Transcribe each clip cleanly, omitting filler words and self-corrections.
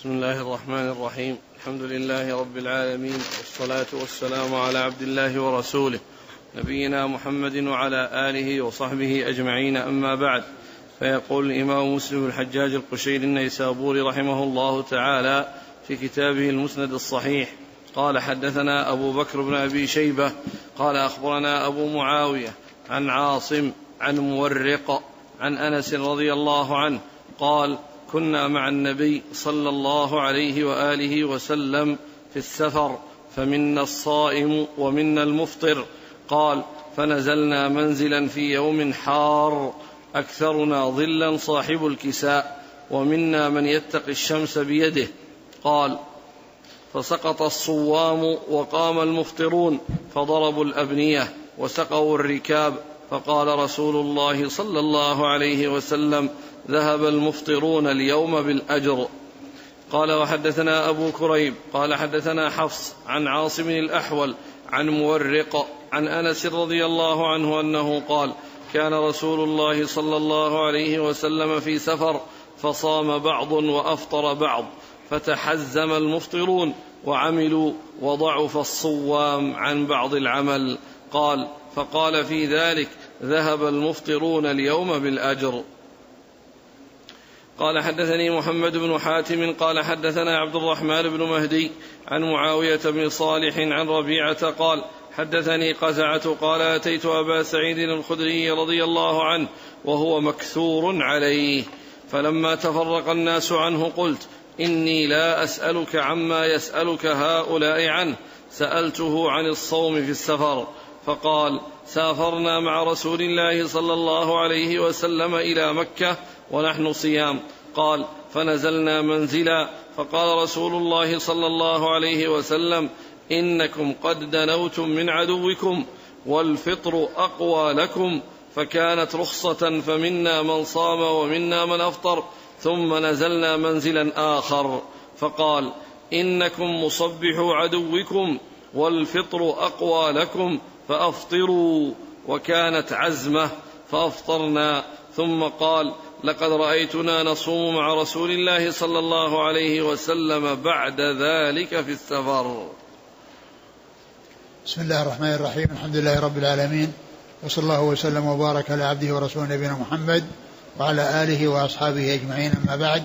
بسم الله الرحمن الرحيم. الحمد لله رب العالمين، والصلاة والسلام على عبد الله ورسوله نبينا محمد وعلى آله وصحبه أجمعين، أما بعد. فيقول الإمام مسلم الحجاج القشيري النيسابوري رحمه الله تعالى في كتابه المسند الصحيح: قال حدثنا أبو بكر بن أبي شيبة قال أخبرنا أبو معاوية عن عاصم عن مورق عن أنس رضي الله عنه قال: كنا مع النبي صلى الله عليه وآله وسلم في السفر، فمنا الصائم ومنا المفطر. قال: فنزلنا منزلا في يوم حار أكثرنا ظلا صاحب الكساء، ومنا من يتقي الشمس بيده. قال: فسقط الصوام وقام المفطرون فضربوا الأبنية وسقوا الركاب، فقال رسول الله صلى الله عليه وسلم: ذهب المفطرون اليوم بالأجر. قال: وحدثنا أبو كريب قال حدثنا حفص عن عاصم الأحول عن مورق عن أنس رضي الله عنه أنه قال: كان رسول الله صلى الله عليه وسلم في سفر، فصام بعض وأفطر بعض، فتحزم المفطرون وعملوا، وضعف الصوام عن بعض العمل. قال: فقال في ذلك: ذهب المفطرون اليوم بالأجر. قال: حدثني محمد بن حاتم قال حدثنا عبد الرحمن بن مهدي عن معاوية بن صالح عن ربيعة قال: حدثني قزعة قال: أتيت أبا سعيد الخدري رضي الله عنه وهو مكثور عليه، فلما تفرق الناس عنه قلت: إني لا أسألك عما يسألك هؤلاء عنه، سألته عن الصوم في السفر. فقال: سافرنا مع رسول الله صلى الله عليه وسلم إلى مكة ونحن صيام. قال: فنزلنا منزلا، فقال رسول الله صلى الله عليه وسلم: إنكم قد دنوتم من عدوكم، والفطر أقوى لكم. فكانت رخصة، فمنا من صام ومنا من أفطر. ثم نزلنا منزلا آخر، فقال: إنكم مصبحوا عدوكم، والفطر أقوى لكم، فأفطروا. وكانت عزمة فأفطرنا. ثم قال: لقد رأيتنا نصوم مع رسول الله صلى الله عليه وسلم بعد ذلك في السفر. بسم الله الرحمن الرحيم. الحمد لله رب العالمين، وصلى الله وسلم وبارك على عبده ورسوله نبينا محمد وعلى آله وأصحابه أجمعين، أما بعد.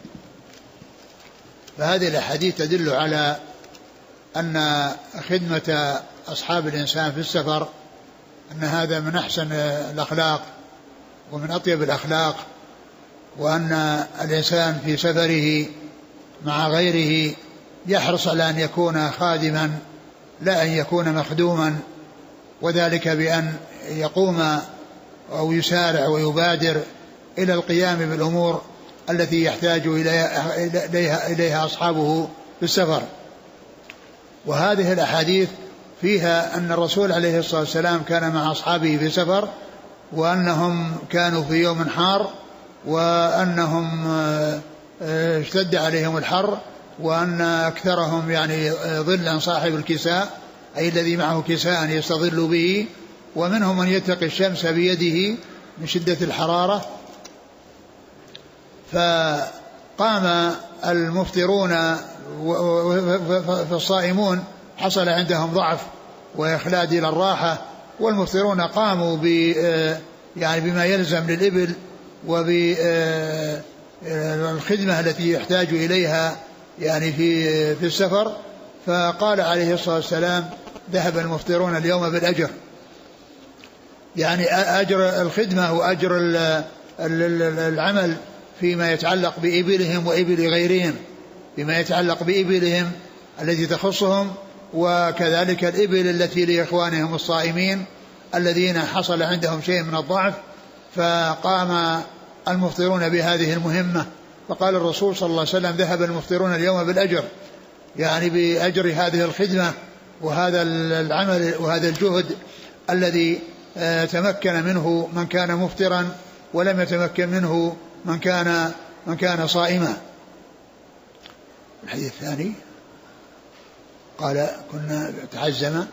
فهذه الأحاديث تدل على أن خدمة أصحاب الإنسان في السفر أن هذا من أحسن الأخلاق ومن أطيب الأخلاق، وأن الإنسان في سفره مع غيره يحرص على أن يكون خادما لا أن يكون مخدوما، وذلك بأن يقوم أو يسارع ويبادر إلى القيام بالأمور التي يحتاج إليها أصحابه في السفر. وهذه الأحاديث فيها أن الرسول عليه الصلاة والسلام كان مع أصحابه في سفر، وأنهم كانوا في يوم حار، وأنهم اشتد عليهم الحر، وأن أكثرهم يعني ظلا صاحب الكساء، أي الذي معه كساء يستظل به، ومنهم من يتقي الشمس بيده من شدة الحرارة. فقام المفطرون فالصائمون حصل عندهم ضعف وإخلاد إلى الراحة، والمفطرون قاموا يعني بما يلزم للإبل وبالخدمة التي يحتاج إليها يعني في السفر. فقال عليه الصلاة والسلام: ذهب المفطرون اليوم بالأجر، يعني أجر الخدمة وأجر العمل فيما يتعلق بإبلهم وإبل غيرهم، فيما يتعلق بإبلهم التي تخصهم، وكذلك الإبل التي لإخوانهم الصائمين الذين حصل عندهم شيء من الضعف. فقام المفطرون بهذه المهمة، فقال الرسول صلى الله عليه وسلم: ذهب المفطرون اليوم بالأجر، يعني بأجر هذه الخدمة وهذا العمل وهذا الجهد الذي تمكن منه من كان مفطرا، ولم يتمكن منه من كان صائما. الحديث الثاني قال: كنا تعزم.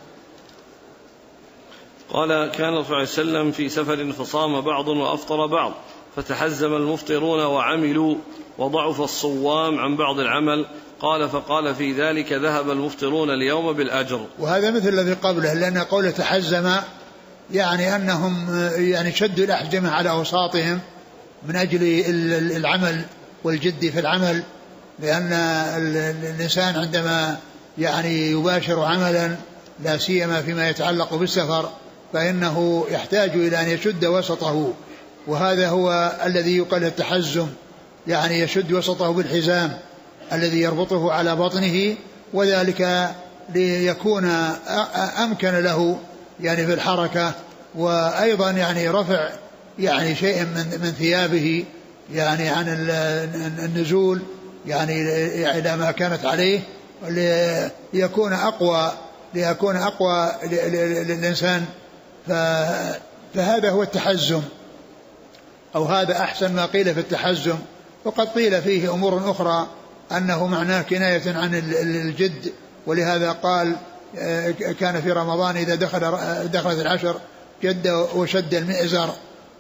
قال: كان صلى الله عليه وسلم في سفر، فصام بعض وأفطر بعض، فتحزم المفطرون وعملوا وضعف الصوام عن بعض العمل. قال فقال في ذلك ذهب المفطرون اليوم بالأجر. وهذا مثل الذي قبله، لأن قوله تحزم يعني أنهم يعني شدوا الأحجمة على أوساطهم من أجل العمل والجد في العمل، لأن الإنسان عندما يعني يباشر عملا لا سيما فيما يتعلق بالسفر فإنه يحتاج إلى أن يشد وسطه، وهذا هو الذي يقال التحزم، يعني يشد وسطه بالحزام الذي يربطه على بطنه، وذلك ليكون أمكن له يعني في الحركة، وأيضا يعني رفع يعني شيء من ثيابه يعني عن النزول يعني إلى ما كانت عليه ليكون أقوى للإنسان. فهذا هو التحزم، أو هذا أحسن ما قيل في التحزم. وقد قيل فيه أمور أخرى أنه معناه كناية عن الجد، ولهذا قال كان في رمضان إذا دخلت العشر جد وشد المئزر.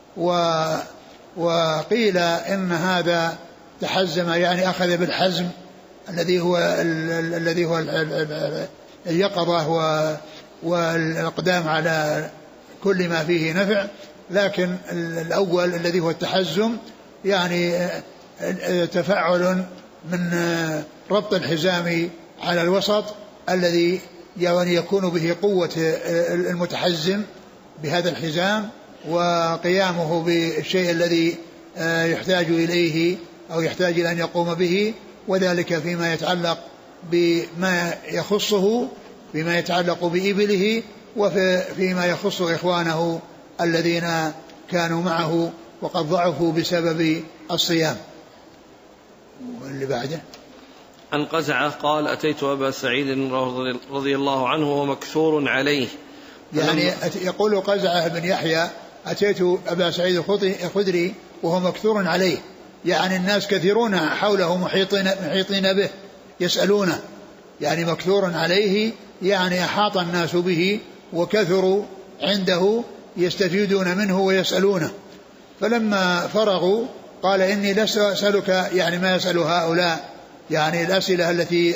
وقيل إن هذا تحزم يعني أخذ بالحزم الذي هو اليقظة والإقدام على كل ما فيه نفع، لكن الأول الذي هو التحزم يعني تفاعل من ربط الحزام على الوسط الذي يعني يكون به قوة المتحزم بهذا الحزام، وقيامه بالشيء الذي يحتاج إليه أو يحتاج إلى أن يقوم به، وذلك فيما يتعلق بما يخصه بما يتعلق بإبله، وفيما يخص إخوانه الذين كانوا معه وقد ضعفوا بسبب الصيام. واللي بعده عن قزعة قال أتيت أبا سعيد رضي الله عنه وهو مكثور عليه. يعني يقول قزعة بن يحيى أتيت أبا سعيد الخدري وهو مكثور عليه، يعني الناس كثيرون حوله محيطين به يسألونه، يعني مكثور عليه يعني أحاط الناس به وكثروا عنده يستفيدون منه ويسألونه. فلما فرغوا قال إني لست أسألك يعني ما يسأل هؤلاء، يعني الأسئلة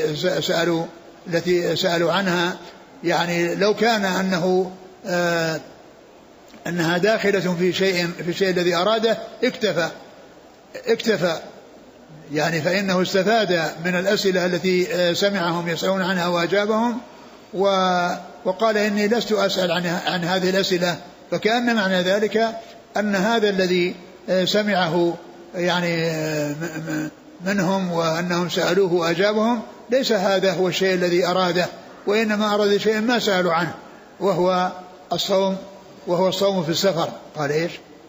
التي سألوا عنها، يعني لو كان أنها داخلة في شيء الذي أراده اكتفى يعني، فإنه استفاد من الأسئلة التي سمعهم يسألون عنها وأجابهم، وقال إني لست أسأل عن هذه الأسئلة، فكأن معنى ذلك أن هذا الذي سمعه يعني منهم وأنهم سألوه وأجابهم ليس هذا هو الشيء الذي أراده، وإنما أراد شيء ما سألوا عنه وهو الصوم في السفر. قال إيش؟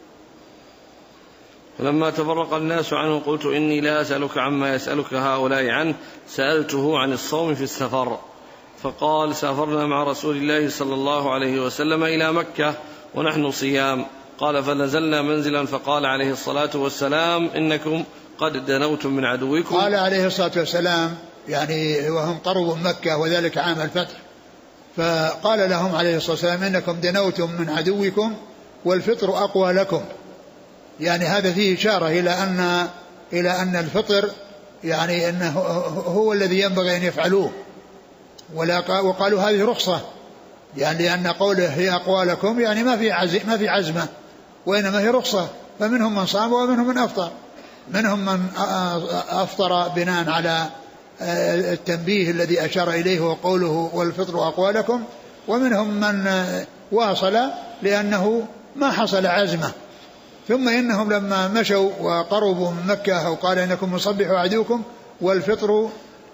فلما تفرق الناس عنه قلت إني لا أسألك عما يسألك هؤلاء عنه، سألته عن الصوم في السفر. فقال سافرنا مع رسول الله صلى الله عليه وسلم إلى مكة ونحن صيام. قال فنزلنا منزلا فقال عليه الصلاة والسلام إنكم قد دنوتم من عدوكم. قال عليه الصلاة والسلام يعني وهم قربوا مكة وذلك عام الفتح، فقال لهم عليه الصلاة والسلام إنكم دنوتم من عدوكم والفطر أقوى لكم، يعني هذا فيه إشارة إلى أن الفطر يعني أنه هو الذي ينبغي أن يفعلوه، وقالوا هذه رخصة، يعني لأن قوله هي أقوى لكم يعني ما في عزمة، وإنما هي رخصة، فمنهم من صام ومنهم من أفطر، منهم من أفطر بناء على التنبيه الذي أشار إليه وقوله والفطر أقوى لكم، ومنهم من واصل لأنه ما حصل عزمة. ثم إنهم لما مشوا وقربوا من مكة وقال إنكم مصبحوا عدوكم والفطر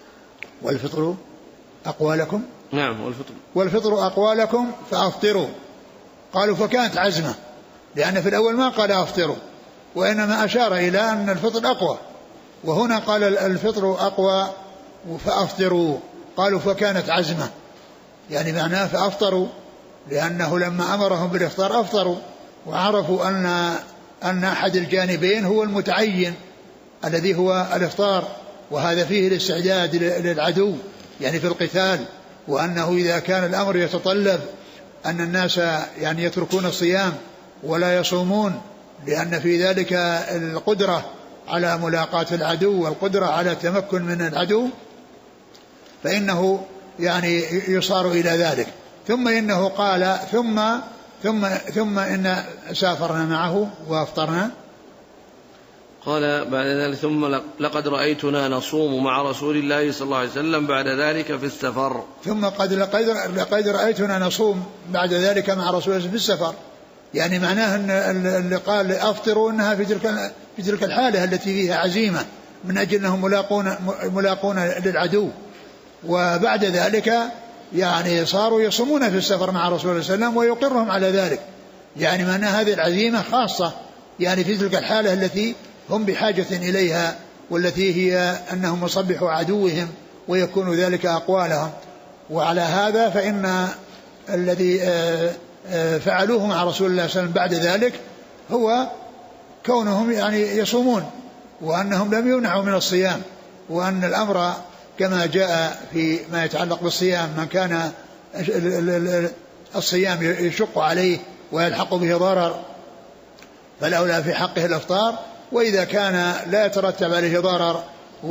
أقوى لكم، نعم والفطر أقوى لكم فأفطروا، قالوا فكانت عزمة، لأن في الأول ما قال أفطروا وإنما أشار إلى أن الفطر أقوى، وهنا قال الفطر أقوى فأفطروا، قالوا فكانت عزمة، يعني معناه فأفطروا، لأنه لما أمرهم بالإفطار أفطروا، وعرفوا أن أحد الجانبين هو المتعين الذي هو الإفطار، وهذا فيه الاستعداد للعدو يعني في القتال، وأنه إذا كان الأمر يتطلب أن الناس يعني يتركون الصيام ولا يصومون لأن في ذلك القدرة على ملاقاة العدو والقدرة على التمكن من العدو، فإنه يعني يصار إلى ذلك. ثم إنه قال ثم إن سافرنا معه وأفطرنا. قال بعد ذلك ثم لقد رأيتنا نصوم مع رسول الله صلى الله عليه وسلم بعد ذلك في السفر. ثم لقد رأيتنا نصوم بعد ذلك مع رسول الله في السفر، يعني معناه أن اللي قال أفطروا أنها في تلك الحالة التي فيها عزيمة من أجل أنهم ملاقون للعدو، وبعد ذلك يعني صاروا يصومون في السفر مع رسول الله صلى الله عليه وسلم ويقرهم على ذلك، يعني معناه هذه العزيمة خاصة يعني في تلك الحالة التي هم بحاجة إليها، والتي هي أنهم يصبحوا عدوهم ويكون ذلك أقوالهم. وعلى هذا فإن الذي فعلوه مع رسول الله صلى الله عليه وسلم بعد ذلك هو كونهم يعني يصومون، وأنهم لم يمنعوا من الصيام، وأن الأمر كما جاء في ما يتعلق بالصيام من كان الصيام يشق عليه ويلحق به ضرر فالأولى في حقه الإفطار، وإذا كان لا يترتب عليه ضرر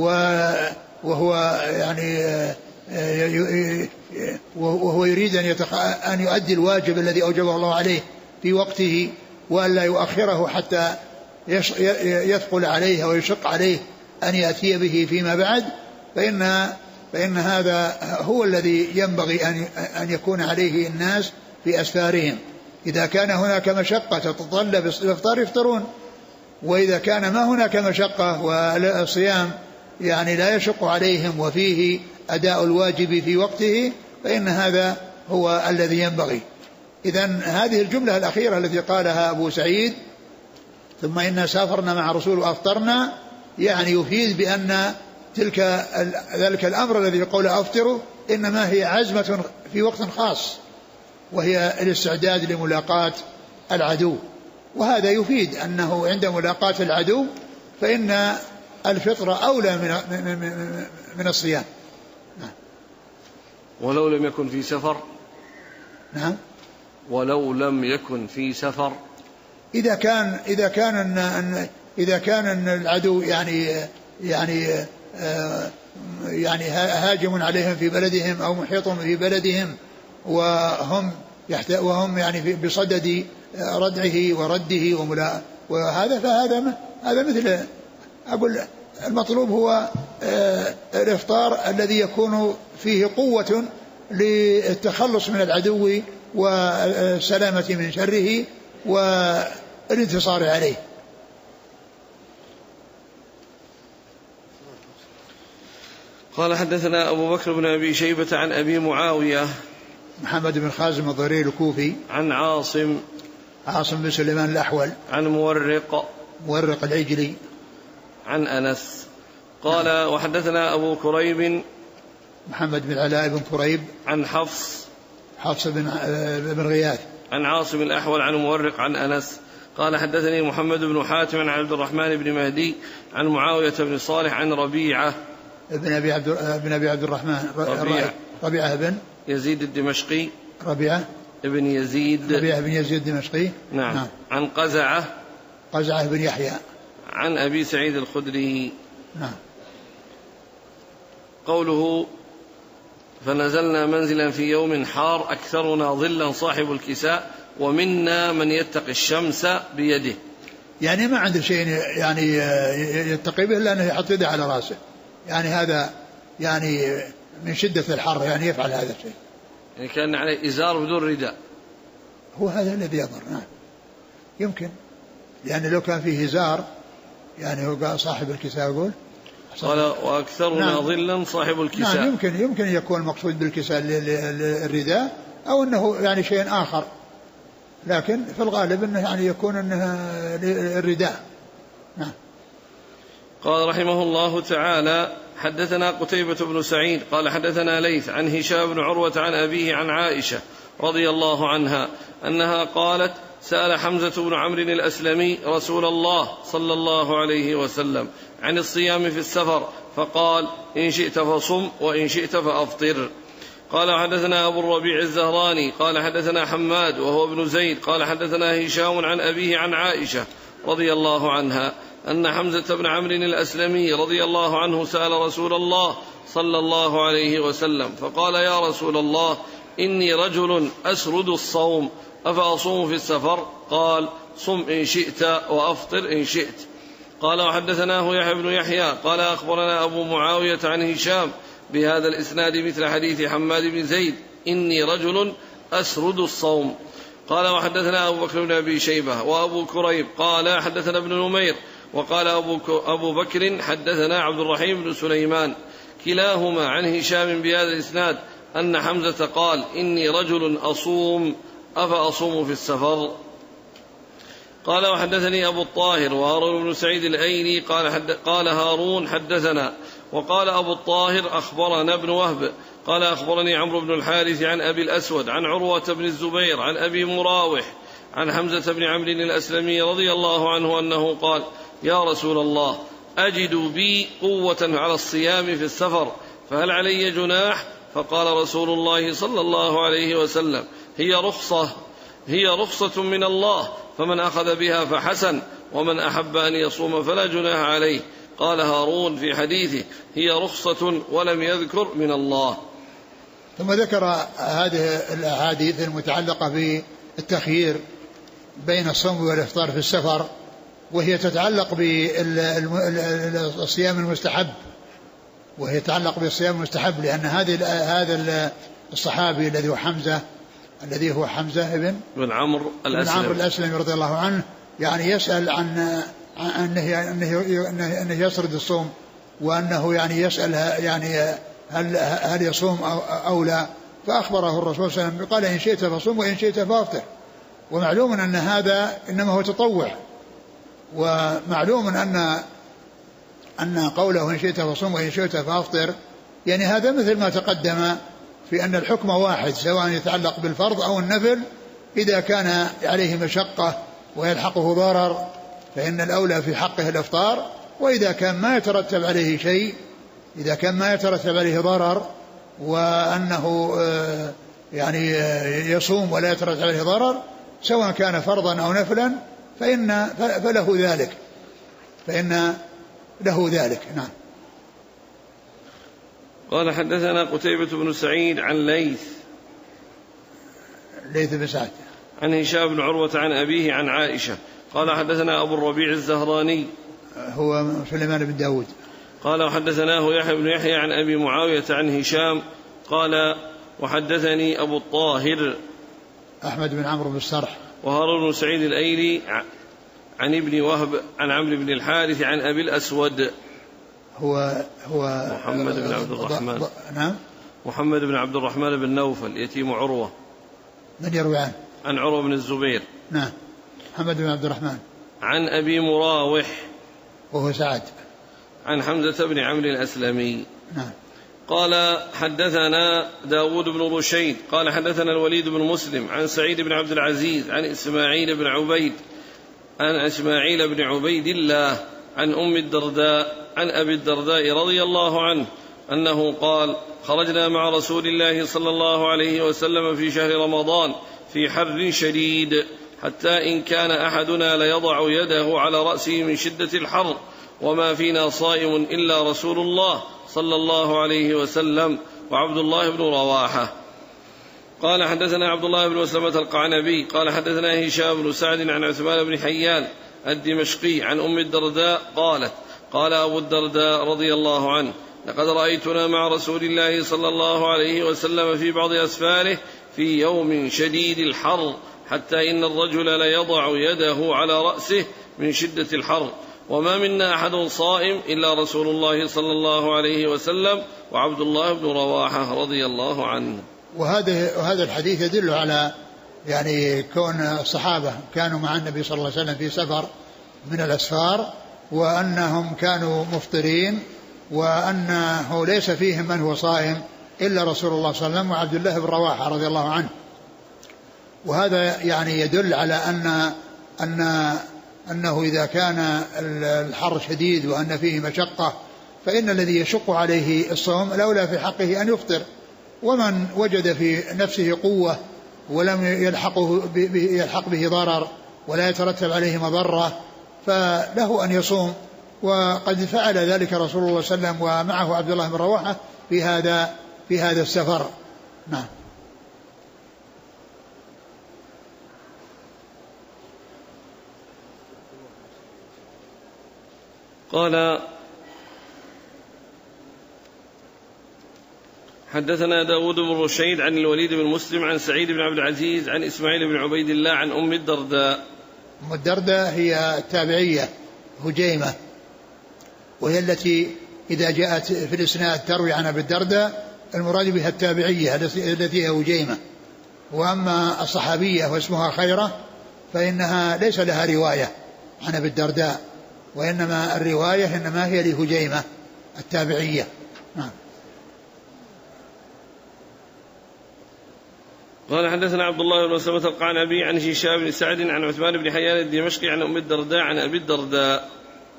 وهو يعني وهو يريد أن يؤدي الواجب الذي أوجبه الله عليه في وقته وأن لا يؤخره حتى يثقل عليه ويشق عليه أن يأتي به فيما بعد، فإن هذا هو الذي ينبغي أن يكون عليه الناس في أسفارهم. إذا كان هناك مشقة تتطلب الإفطار يفطرون، وإذا كان ما هناك مشقة والصيام يعني لا يشق عليهم وفيه أداء الواجب في وقته فإن هذا هو الذي ينبغي. إذن هذه الجملة الأخيرة التي قالها أبو سعيد ثم إنا سافرنا مع رسول وأفطرنا، يعني يفيد بأن ذلك الأمر الذي يقول أفطروا إنما هي عزمة في وقت خاص، وهي الاستعداد لملاقاة العدو، وهذا يفيد أنه عند ملاقاة العدو فإن الفطر أولى من الصيام. ولو لم يكن في سفر. نعم. ولو لم يكن في سفر، إذا كان العدو يعني هاجم عليهم في بلدهم أو محيط في بلدهم وهم يعني بصدد ردعه ورده وهذا فهذا مثل أقول المطلوب هو الإفطار الذي يكون فيه قوة للتخلص من العدو والسلامة من شره والانتصار عليه. قال حدثنا أبو بكر بن أبي شيبة عن أبي معاوية محمد بن خازم الضرير الكوفي عن عاصم بن سليمان الأحول عن مورق العجلي عن أنس قال وحدثنا أبو كريب محمد بن علاء بن كريب عن حفص بن غياث عن عاصم الأحول عن مورق عن أنس قال حدثني محمد بن حاتم عن عبد الرحمن بن مهدي عن معاوية بن صالح عن ربيعة ابن أبي عبد الرحمن ربيعة بن يزيد الدمشقي ربيعة بن يزيد الدمشقي نعم. عن قزعة بن يحيى عن أبي سعيد الخدري نعم. قوله فنزلنا منزلا في يوم حار أكثرنا ظلا صاحب الكساء ومنا من يتقي الشمس بيده، يعني ما عنده شيء يعني يتقي به إلا أنه يحط يده على رأسه، يعني هذا يعني من شدة الحر يعني يفعل هذا الشيء، يعني كان عليه إزار بدون رداء، هو هذا الذي يضر. نعم يمكن، لأن لو كان فيه إزار يعني هو صاحب الكساء يقول قال وأكثرنا ظلا صاحب الكساء. نعم يمكن يكون المقصود بالكساء الرداء أو أنه يعني شيء آخر، لكن في الغالب أنه يعني يكون أنه الرداء. نعم. قال رحمه الله تعالى حدثنا قتيبة بن سعيد قال حدثنا ليث عن هشام بن عروة عن أبيه عن عائشة رضي الله عنها أنها قالت سأل حمزة بن عمرو الأسلمي رسول الله صلى الله عليه وسلم عن الصيام في السفر فقال إن شئت فصم وإن شئت فأفطر. قال حدثنا أبو الربيع الزهراني قال حدثنا حماد وهو ابن زيد قال حدثنا هشام عن أبيه عن عائشة رضي الله عنها أن حمزة بن عمرو الأسلمي رضي الله عنه سأل رسول الله صلى الله عليه وسلم فقال يا رسول الله إني رجل أسرد الصوم أفأصوم في السفر؟ قال صم إن شئت وأفطر إن شئت. قال وحدثناه يحيى بن يحيى قال أخبرنا أبو معاوية عن هشام بهذا الإسناد مثل حديث حماد بن زيد إني رجل أسرد الصوم. قال وحدثنا أبو بكر بن أبي شيبة وأبو كريب قال حدثنا ابن نمير وقال أبو بكر حدثنا عبد الرحيم بن سليمان كلاهما عن هشام بهذا الإسناد أن حمزة قال إني رجل أصوم أفأصوم في السفر. قال وحدثني أبو الطاهر وهارون بن سعيد الأيلي قال هارون حدثنا وقال أبو الطاهر أخبرنا ابن وهب قال أخبرني عمرو بن الحارث عن أبي الأسود عن عروة بن الزبير عن أبي مراوح عن حمزة بن عمرو الأسلمي رضي الله عنه أنه قال يا رسول الله أجد بي قوة على الصيام في السفر فهل علي جناح؟ فقال رسول الله صلى الله عليه وسلم هي رخصة من الله فمن أخذ بها فحسن ومن أحب أن يصوم فلا جناح عليه. قال هارون في حديثه هي رخصة ولم يذكر من الله. ثم ذكر هذه الأحاديث المتعلقة بالتخيير بين الصوم والإفطار في السفر وهي تتعلق بالصيام المستحب لأن هذا الصحابي الذي هو حمزة بن عمرو الأسلمي رضي الله عنه يعني يسأل عن أنه يسرد الصوم وأنه يعني يسأل يعني هل يصوم أو لا فأخبره الرسول صلى الله عليه وسلم قال إن شئت فصوم وإن شئت فأفطر. ومعلوم أن هذا إنما هو تطوع ومعلوم أن قوله إن شئت فصوم وإن شئت فأفطر يعني هذا مثل ما تقدم في أن الحكم واحد سواء يتعلق بالفرض أو النفل إذا كان عليه مشقة ويلحقه ضرر فإن الأولى في حقه الإفطار وإذا كان ما يترتب عليه شيء عليه ضرر وأنه يعني يصوم ولا يترتب عليه ضرر سواء كان فرضا أو نفلا فإن له ذلك. نعم. قال حدثنا قتيبة بن سعيد عن ليث بن سعد عن هشام بن عروة عن أبيه عن عائشة قال حدثنا أبو الربيع الزهراني هو سليمان بن داود قال وحدثناه يحيى بن يحيى عن أبي معاوية عن هشام قال وحدثني أبو الطاهر أحمد بن عمرو بن السرح وهارون بن سعيد الأيلي عن ابن وهب عن عمرو بن الحارث عن أبي الأسود هو محمد بن عبد الرحمن. نعم. محمد بن عبد الرحمن بن نوفل يتيم عروة. من يروي عنه؟ عن عروة بن الزبير. نعم. محمد بن عبد الرحمن. عن أبي مراوح وهو سعد. عن حمزة بن عمرو الأسلمي. نعم. قال حدثنا داود بن رشيد قال حدثنا الوليد بن مسلم عن سعيد بن عبد العزيز عن إسماعيل بن عبيد الله عن أم الدرداء عن أبي الدرداء رضي الله عنه أنه قال خرجنا مع رسول الله صلى الله عليه وسلم في شهر رمضان في حر شديد حتى إن كان أحدنا ليضع يده على رأسه من شدة الحر وما فينا صائم إلا رسول الله صلى الله عليه وسلم وعبد الله بن رواحة. قال حدثنا عبد الله بن مسلمة القعنبي قال حدثنا هشام بن سعد عن عثمان بن حيان الدمشقي عن أم الدرداء قالت قال أبو الدرداء رضي الله عنه لقد رأيتنا مع رسول الله صلى الله عليه وسلم في بعض أسفاره في يوم شديد الحر حتى إن الرجل ليضع يده على رأسه من شدة الحر وما منا أحد صائم إلا رسول الله صلى الله عليه وسلم وعبد الله بن رواحة رضي الله عنه. وهذا الحديث يدل على يعني كون الصحابة كانوا مع النبي صلى الله عليه وسلم في سفر من الأسفار وأنهم كانوا مفطرين وأنه ليس فيهم من هو صائم إلا رسول الله صلى الله عليه وسلم وعبد الله بن رواحة رضي الله عنه. وهذا يعني يدل على أنه إذا كان الحر شديد وأن فيه مشقة فإن الذي يشق عليه الصوم الأولى في حقه أن يفطر ومن وجد في نفسه قوة ولم يلحق به ضرر ولا يترتب عليه مضرة فله أن يصوم، وقد فعل ذلك رسول الله صلى الله عليه وسلم ومعه عبد الله بن رواحة في هذا السفر. نعم. قال حدثنا داود بن رشيد عن الوليد بن مسلم عن سعيد بن عبد العزيز عن إسماعيل بن عبيد الله عن أم الدرداء. أم الدرداء هي التابعية هجيمة، وهي التي إذا جاءت في الإسناد تروي عن أبي الدرداء المراد بها التابعية التي هي هجيمة. وأما الصحابية واسمها خيرة فإنها ليس لها رواية عن أبي الدرداء، وإنما الرواية إنما هي لهجيمة التابعية. نعم. قال حدثنا عبد الله بن مسلمة القعنبي عن هشام بن سعد عن عثمان بن حيان الدمشقي عن أم الدرداء عن أبي الدرداء.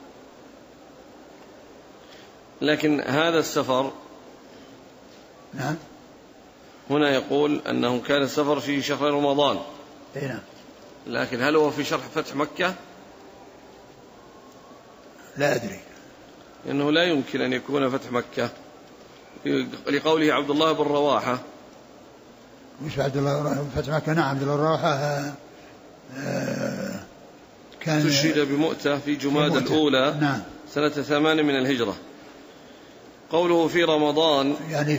لكن هذا السفر نعم هنا يقول أنه كان السفر في شهر رمضان. نعم. لكن هل هو في شرح فتح مكة؟ لا أدري، إنه لا يمكن أن يكون فتح مكة لقوله عبد الله بن رواحة. مش عبد الله فتح مكة؟ نعم عبد الله بن رواحة كان تشهد بمؤتة في جماد الأولى. نعم. سنة 8 من الهجرة. قوله في رمضان يعني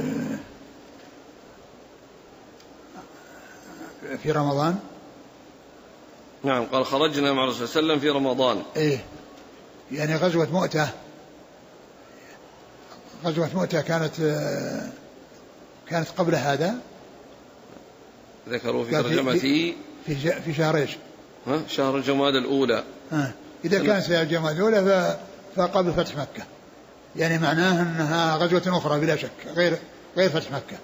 في رمضان. نعم. قال خرجنا مع الرسول صلى الله عليه وسلم في رمضان. إيه يعني غزوة مؤتة. غزوة مؤتة كانت قبل هذا. ذكروا في ترجمته في شهر ايش؟ شهر جماد الأولى. إذا كان شهر جماد الأولى فقبل فتح مكة، يعني معناه أنها غزوة أخرى بلا شك غير فتح مكة.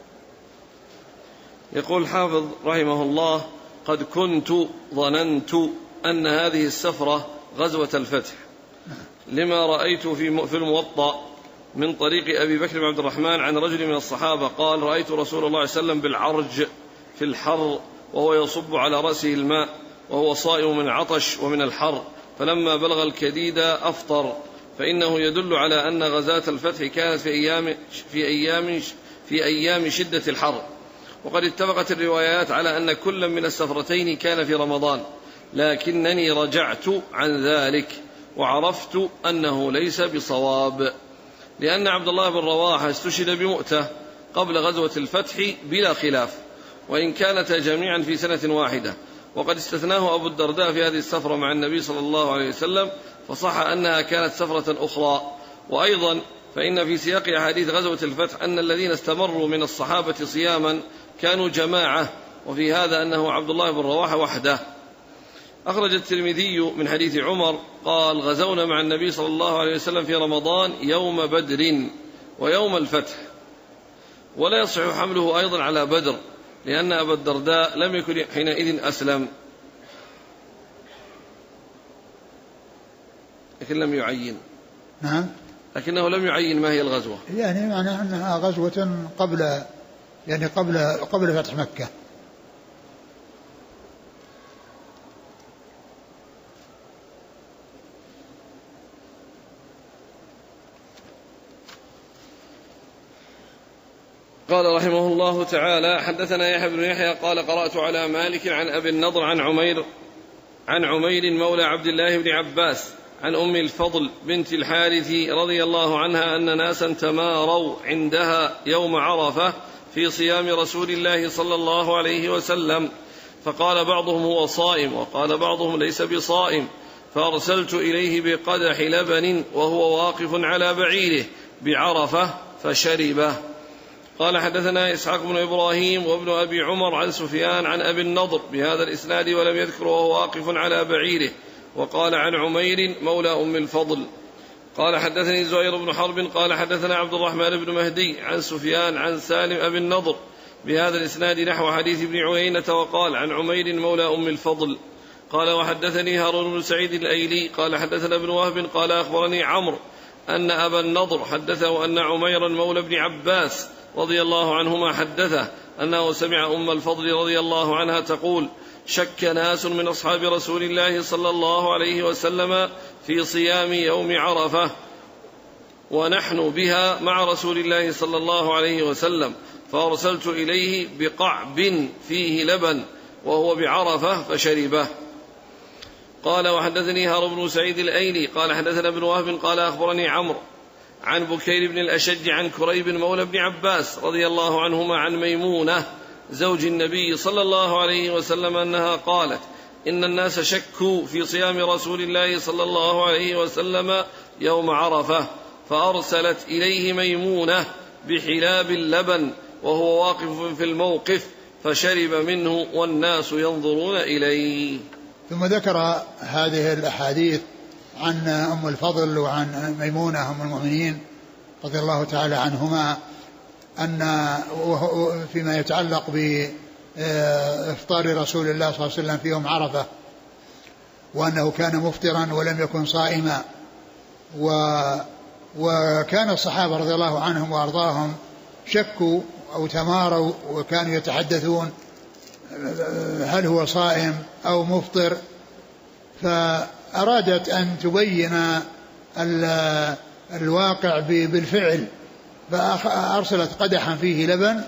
يقول الحافظ رحمه الله: قد كنت ظننت أن هذه السفرة غزوة الفتح، لما رأيت في الموطأ من طريق أبي بكر بن عبد الرحمن عن رجل من الصحابة قال: رأيت رسول الله صلى الله عليه وسلم بالعرج في الحر وهو يصب على رأسه الماء وهو صائم من العطش ومن الحر، فلما بلغ الكديد أفطر، فإنه يدل على أن غزاة الفتح كانت في أيام شدة الحر. وقد اتفقت الروايات على أن كل من السفرتين كان في رمضان، لكنني رجعت عن ذلك وعرفت أنه ليس بصواب، لأن عبد الله بن رواحة استشهد بمؤتة قبل غزوة الفتح بلا خلاف، وإن كانتا جميعا في سنة واحدة، وقد استثناه أبو الدرداء في هذه السفرة مع النبي صلى الله عليه وسلم، فصح أنها كانت سفرة أخرى. وأيضا فإن في سياق أحاديث غزوة الفتح أن الذين استمروا من الصحابة صياما كانوا جماعة، وفي هذا أنه عبد الله بن رواحة وحده. أخرج الترمذي من حديث عمر قال: غزونا مع النبي صلى الله عليه وسلم في رمضان يوم بدر ويوم الفتح. ولا يصح حمله أيضا على بدر، لأن أبا الدرداء لم يكن حينئذ أسلم، لكن لم يعين. نعم. لكنه لم يعين ما هي الغزوة، يعني معناه أنها غزوة قبل فتح مكة. قال رحمه الله تعالى: حدثنا يحيى بن يحيى قال: قرأت على مالك عن أبي النضر عن عمير مولى عبد الله بن عباس عن أم الفضل بنت الحارث رضي الله عنها أن ناسا تماروا عندها يوم عرفة في صيام رسول الله صلى الله عليه وسلم، فقال بعضهم هو صائم، وقال بعضهم ليس بصائم، فأرسلت إليه بقدح لبن وهو واقف على بعيره بعرفة فشربه. قال حدثنا إسحاق بن إبراهيم وابن أبي عمر عن سفيان عن أبي النضر بهذا الإسناد ولم يذكر وهو واقف على بعيره، وقال عن عمير مولى أم الفضل. قال حدثني زهير بن حرب قال حدثنا عبد الرحمن بن مهدي عن سفيان عن سالم أبي النضر بهذا الإسناد نحو حديث ابن عيينة، وقال عن عمير مولى أم الفضل. قال وحدثني هارون بن سعيد الأيلي قال حدثنا ابن وهب قال أخبرني عمرو أن أبا النضر حدثه أن عميرا مولى ابن عباس رضي الله عنهما حدثه أنه سمع أم الفضل رضي الله عنها تقول: شك ناس من أصحاب رسول الله صلى الله عليه وسلم في صيام يوم عرفة ونحن بها مع رسول الله صلى الله عليه وسلم، فأرسلت إليه بقعب فيه لبن وهو بعرفة فشربه. قال وحدثني هارون بن سعيد الأيلي قال حدثنا ابن وهب قال أخبرني عمرو عن بكير بن الأشج عن كريب مولى بن عباس رضي الله عنهما عن ميمونة زوج النبي صلى الله عليه وسلم أنها قالت إن الناس شكوا في صيام رسول الله صلى الله عليه وسلم يوم عرفة، فأرسلت إليه ميمونة بحلاب اللبن وهو واقف في الموقف فشرب منه والناس ينظرون إليه. ثم ذكر هذه الأحاديث عن أم الفضل وعن ميمونة أم المؤمنين رضي الله تعالى عنهما أن فيما يتعلق بإفطار رسول الله صلى الله عليه وسلم في يوم عرفة، وأنه كان مفطرا ولم يكن صائما. وكان الصحابة رضي الله عنهم وأرضاهم شكوا أو تماروا وكانوا يتحدثون هل هو صائم أو مفطر، فأرادت أن تبين الواقع بالفعل، فأرسلت قدحا فيه لبن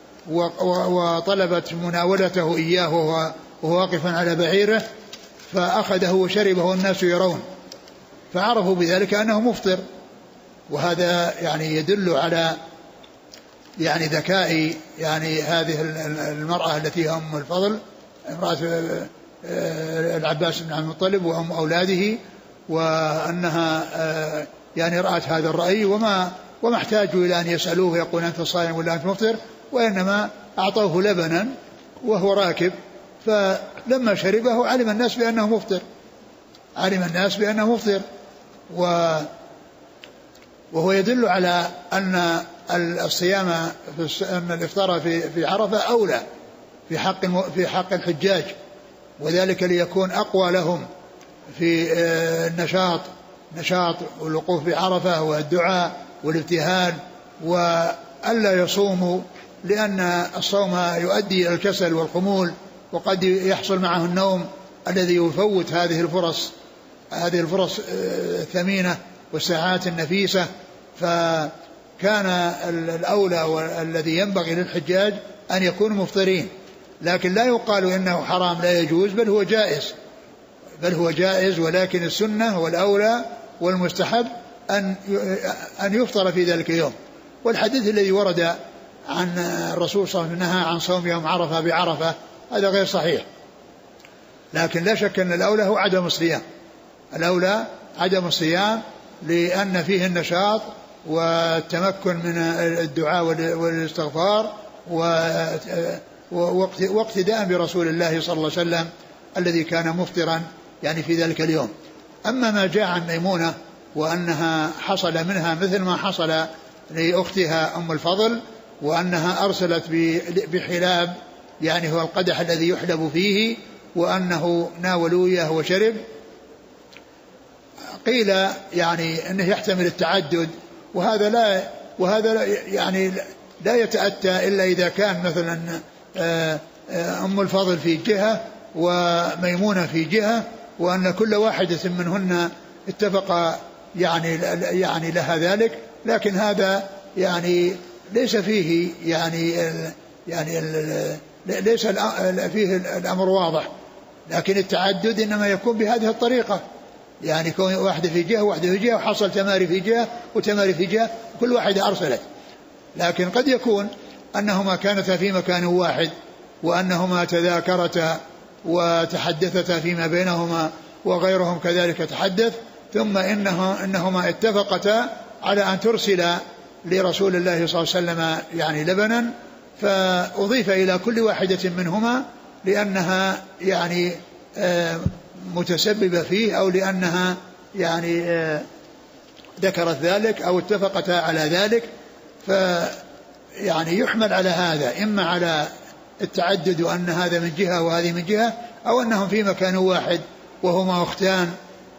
وطلبت مناولته إياه وهو واقفا على بعيره، فأخذه وشربه والناس يرون، فعرفوا بذلك أنه مفطر. وهذا يعني يدل على يعني ذكاء يعني هذه المرأة التي هي أم الفضل امرأة العباس بن عبد المطلب وأم أولاده، وأنها يعني رأت هذا الرأي وما احتاجوا إلى أن يسألوه يقول أنت صائم ولا أنت مفطر، وإنما أعطوه لبنا وهو راكب، فلما شربه علم الناس بأنه مفطر. وهو يدل على أن الصيام أن الإفطار في عرفة أولى في حق الحجاج، وذلك ليكون أقوى لهم في نشاط والوقوف بعرفة والدعاء والابتهال، وألا يصوموا، لأن الصوم يؤدي إلى الكسل والخمول، وقد يحصل معه النوم الذي يفوت هذه الفرص الثمينة والساعات النفيسة. فكان الأولى والذي ينبغي للحجاج أن يكونوا مفطرين، لكن لا يقال إنه حرام لا يجوز، بل هو جائز، ولكن السنة والأولى والمستحب أن يفطر في ذلك اليوم. والحديث الذي ورد عن الرسول صلى الله عليه وسلم نهى عن صوم يوم عرفة بعرفة هذا غير صحيح، لكن لا شك أن الأولى هو عدم الصيام لأن فيه النشاط والتمكن من الدعاء والاستغفار واقتداء برسول الله صلى الله عليه وسلم الذي كان مفطرا يعني في ذلك اليوم. أما ما جاء عن ميمونة وأنها حصل منها مثل ما حصل لأختها أم الفضل، وأنها أرسلت بحلاب يعني هو القدح الذي يحلب فيه، وأنه ناولوا إياه وشرب، قيل يعني أنه يحتمل التعدد، وهذا لا يعني لا يتأتى إلا إذا كان مثلا أم الفضل في جهة وميمونة في جهة، وأن كل واحدة منهن اتفق يعني لها ذلك، لكن هذا يعني ليس فيه ليس فيه الأمر واضح، لكن التعدد إنما يكون بهذه الطريقة، يعني كون واحدة في جهة وواحدة في جهة وحصل تماري في جهة وتماري في جهة كل واحدة أرسلت. لكن قد يكون أنهما كانتا في مكان واحد وأنهما تذاكرتا وتحدثتا فيما بينهما وغيرهم كذلك تحدث، ثم إنهما اتفقتا على أن ترسل لرسول الله صلى الله عليه وسلم يعني لبنا، فأضيف إلى كل واحدة منهما لأنها يعني متسببة فيه، أو لأنها يعني ذكرت ذلك أو اتفقتا على ذلك، فيعني يحمل على هذا، إما على التعدد وأن هذا من جهة وهذه من جهة، أو أنهم في مكان واحد وهما أختان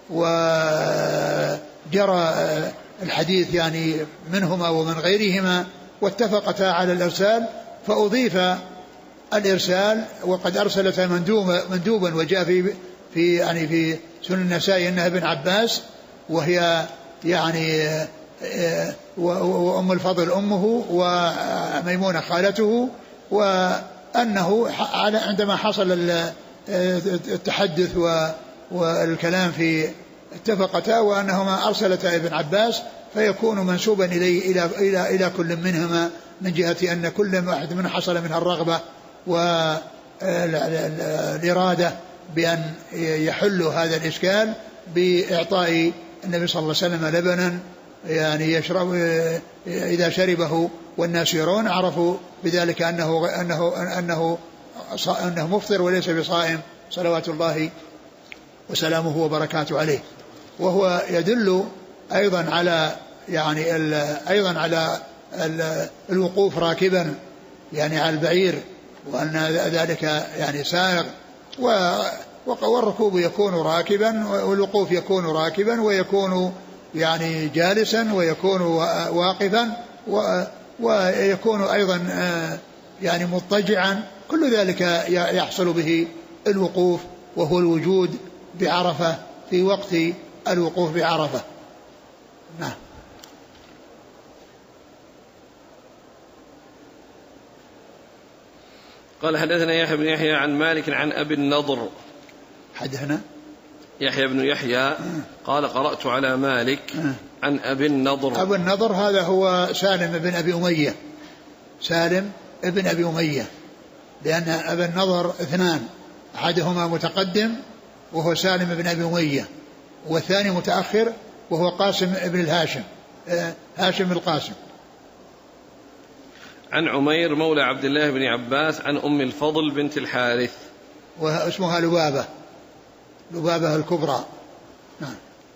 وجرى الحديث يعني منهما ومن غيرهما واتفقتا على الإرسال، فأضيف الإرسال، وقد أرسلت مندوبا وجاء في سنن النسائي أنها ابن عباس، وهي يعني وأم الفضل أمه وميمونة خالته، وأنه عندما حصل التحدث والكلام في اتفقتا وأنهما أرسلتا ابن عباس، فيكون منسوبا إلى كل منهما من جهة أن كل واحد منه حصل منها الرغبة والإرادة بأن يحلوا هذا الإشكال بإعطاء النبي صلى الله عليه وسلم لبنا يعني يشرب، إذا شربه والناس يرون عرفوا بذلك أنه مفطر وليس بصائم صلوات الله وسلامه وبركاته عليه. وهو يدل أيضا على يعني الوقوف راكبا يعني على البعير، وأن ذلك يعني سائغ، والركوب يكون راكبا والوقوف يكون راكبا، ويكون يعني جالسا، ويكون واقفا، ويكون أيضا يعني مضطجعا. كل ذلك يحصل به الوقوف، وهو الوجود بعرفة في وقت الوقوف بعرفة. نعم. قال حدثنا يحيى بن يحيى عن مالك عن أبي النضر. حدثنا يحيى بن يحيى قال قرأت على مالك عن أبي النضر. أبو النضر هذا هو سالم بن أبي أمية، سالم بن أبي أمية، لأن أبا النضر اثنان، أحدهما متقدم وهو سالم بن أبي أمية، والثاني متأخر وهو قاسم بن الهاشم، هاشم القاسم. عن عمير مولى عبد الله بن عباس عن أم الفضل بنت الحارث واسمها لبابة الكبرى. نعم.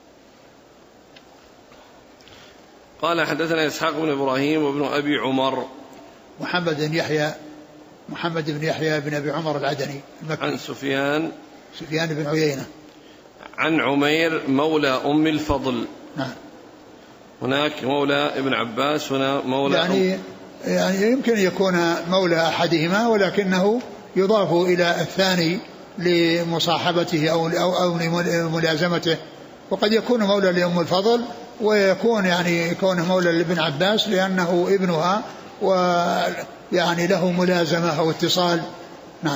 قال حدثنا إسحاق بن إبراهيم وابن أبي عمر محمد بن يحيى بن أبي عمر العدني المكي. عن سفيان بن عيينة عن عمير مولى أم الفضل. نعم. هناك مولى ابن عباس، هنا مولى يعني يمكن يكون مولى أحدهما، ولكنه يضاف إلى الثاني لمصاحبته أو لملازمته، وقد يكون مولى لأم الفضل، ويكون يعني يكون مولى لابن عباس لأنه ابنها ويعني له ملازمة أو اتصال. نعم.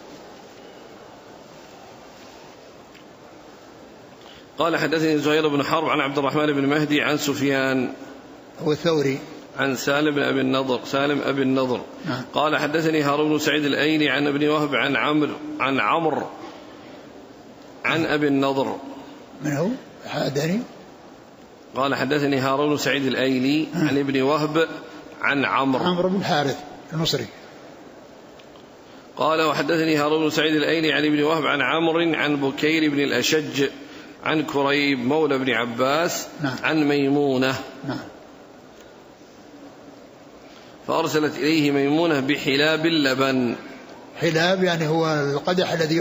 قال حدثني زهير بن حرب عن عبد الرحمن بن مهدي عن سفيان هو الثوري عن سالم أبي النضر. نعم. قال حدثني هارون بن سعيد الأيلي عن ابن وهب عن عمرو عن أبي النضر. من هو حدثني؟ قال حدثني هارون بن سعيد الأيلي عن ابن وهب عن عمرو بن الحارث المصري. قال وحدثني هارون بن سعيد الأيلي عن ابن وهب عن عمرو عن بكير بن الأشج عن كريب مولى ابن عباس. نعم. عن ميمونة. نعم. فأرسلت إليه ميمونة بحلاب اللبن. حلاب يعني هو القدح الذي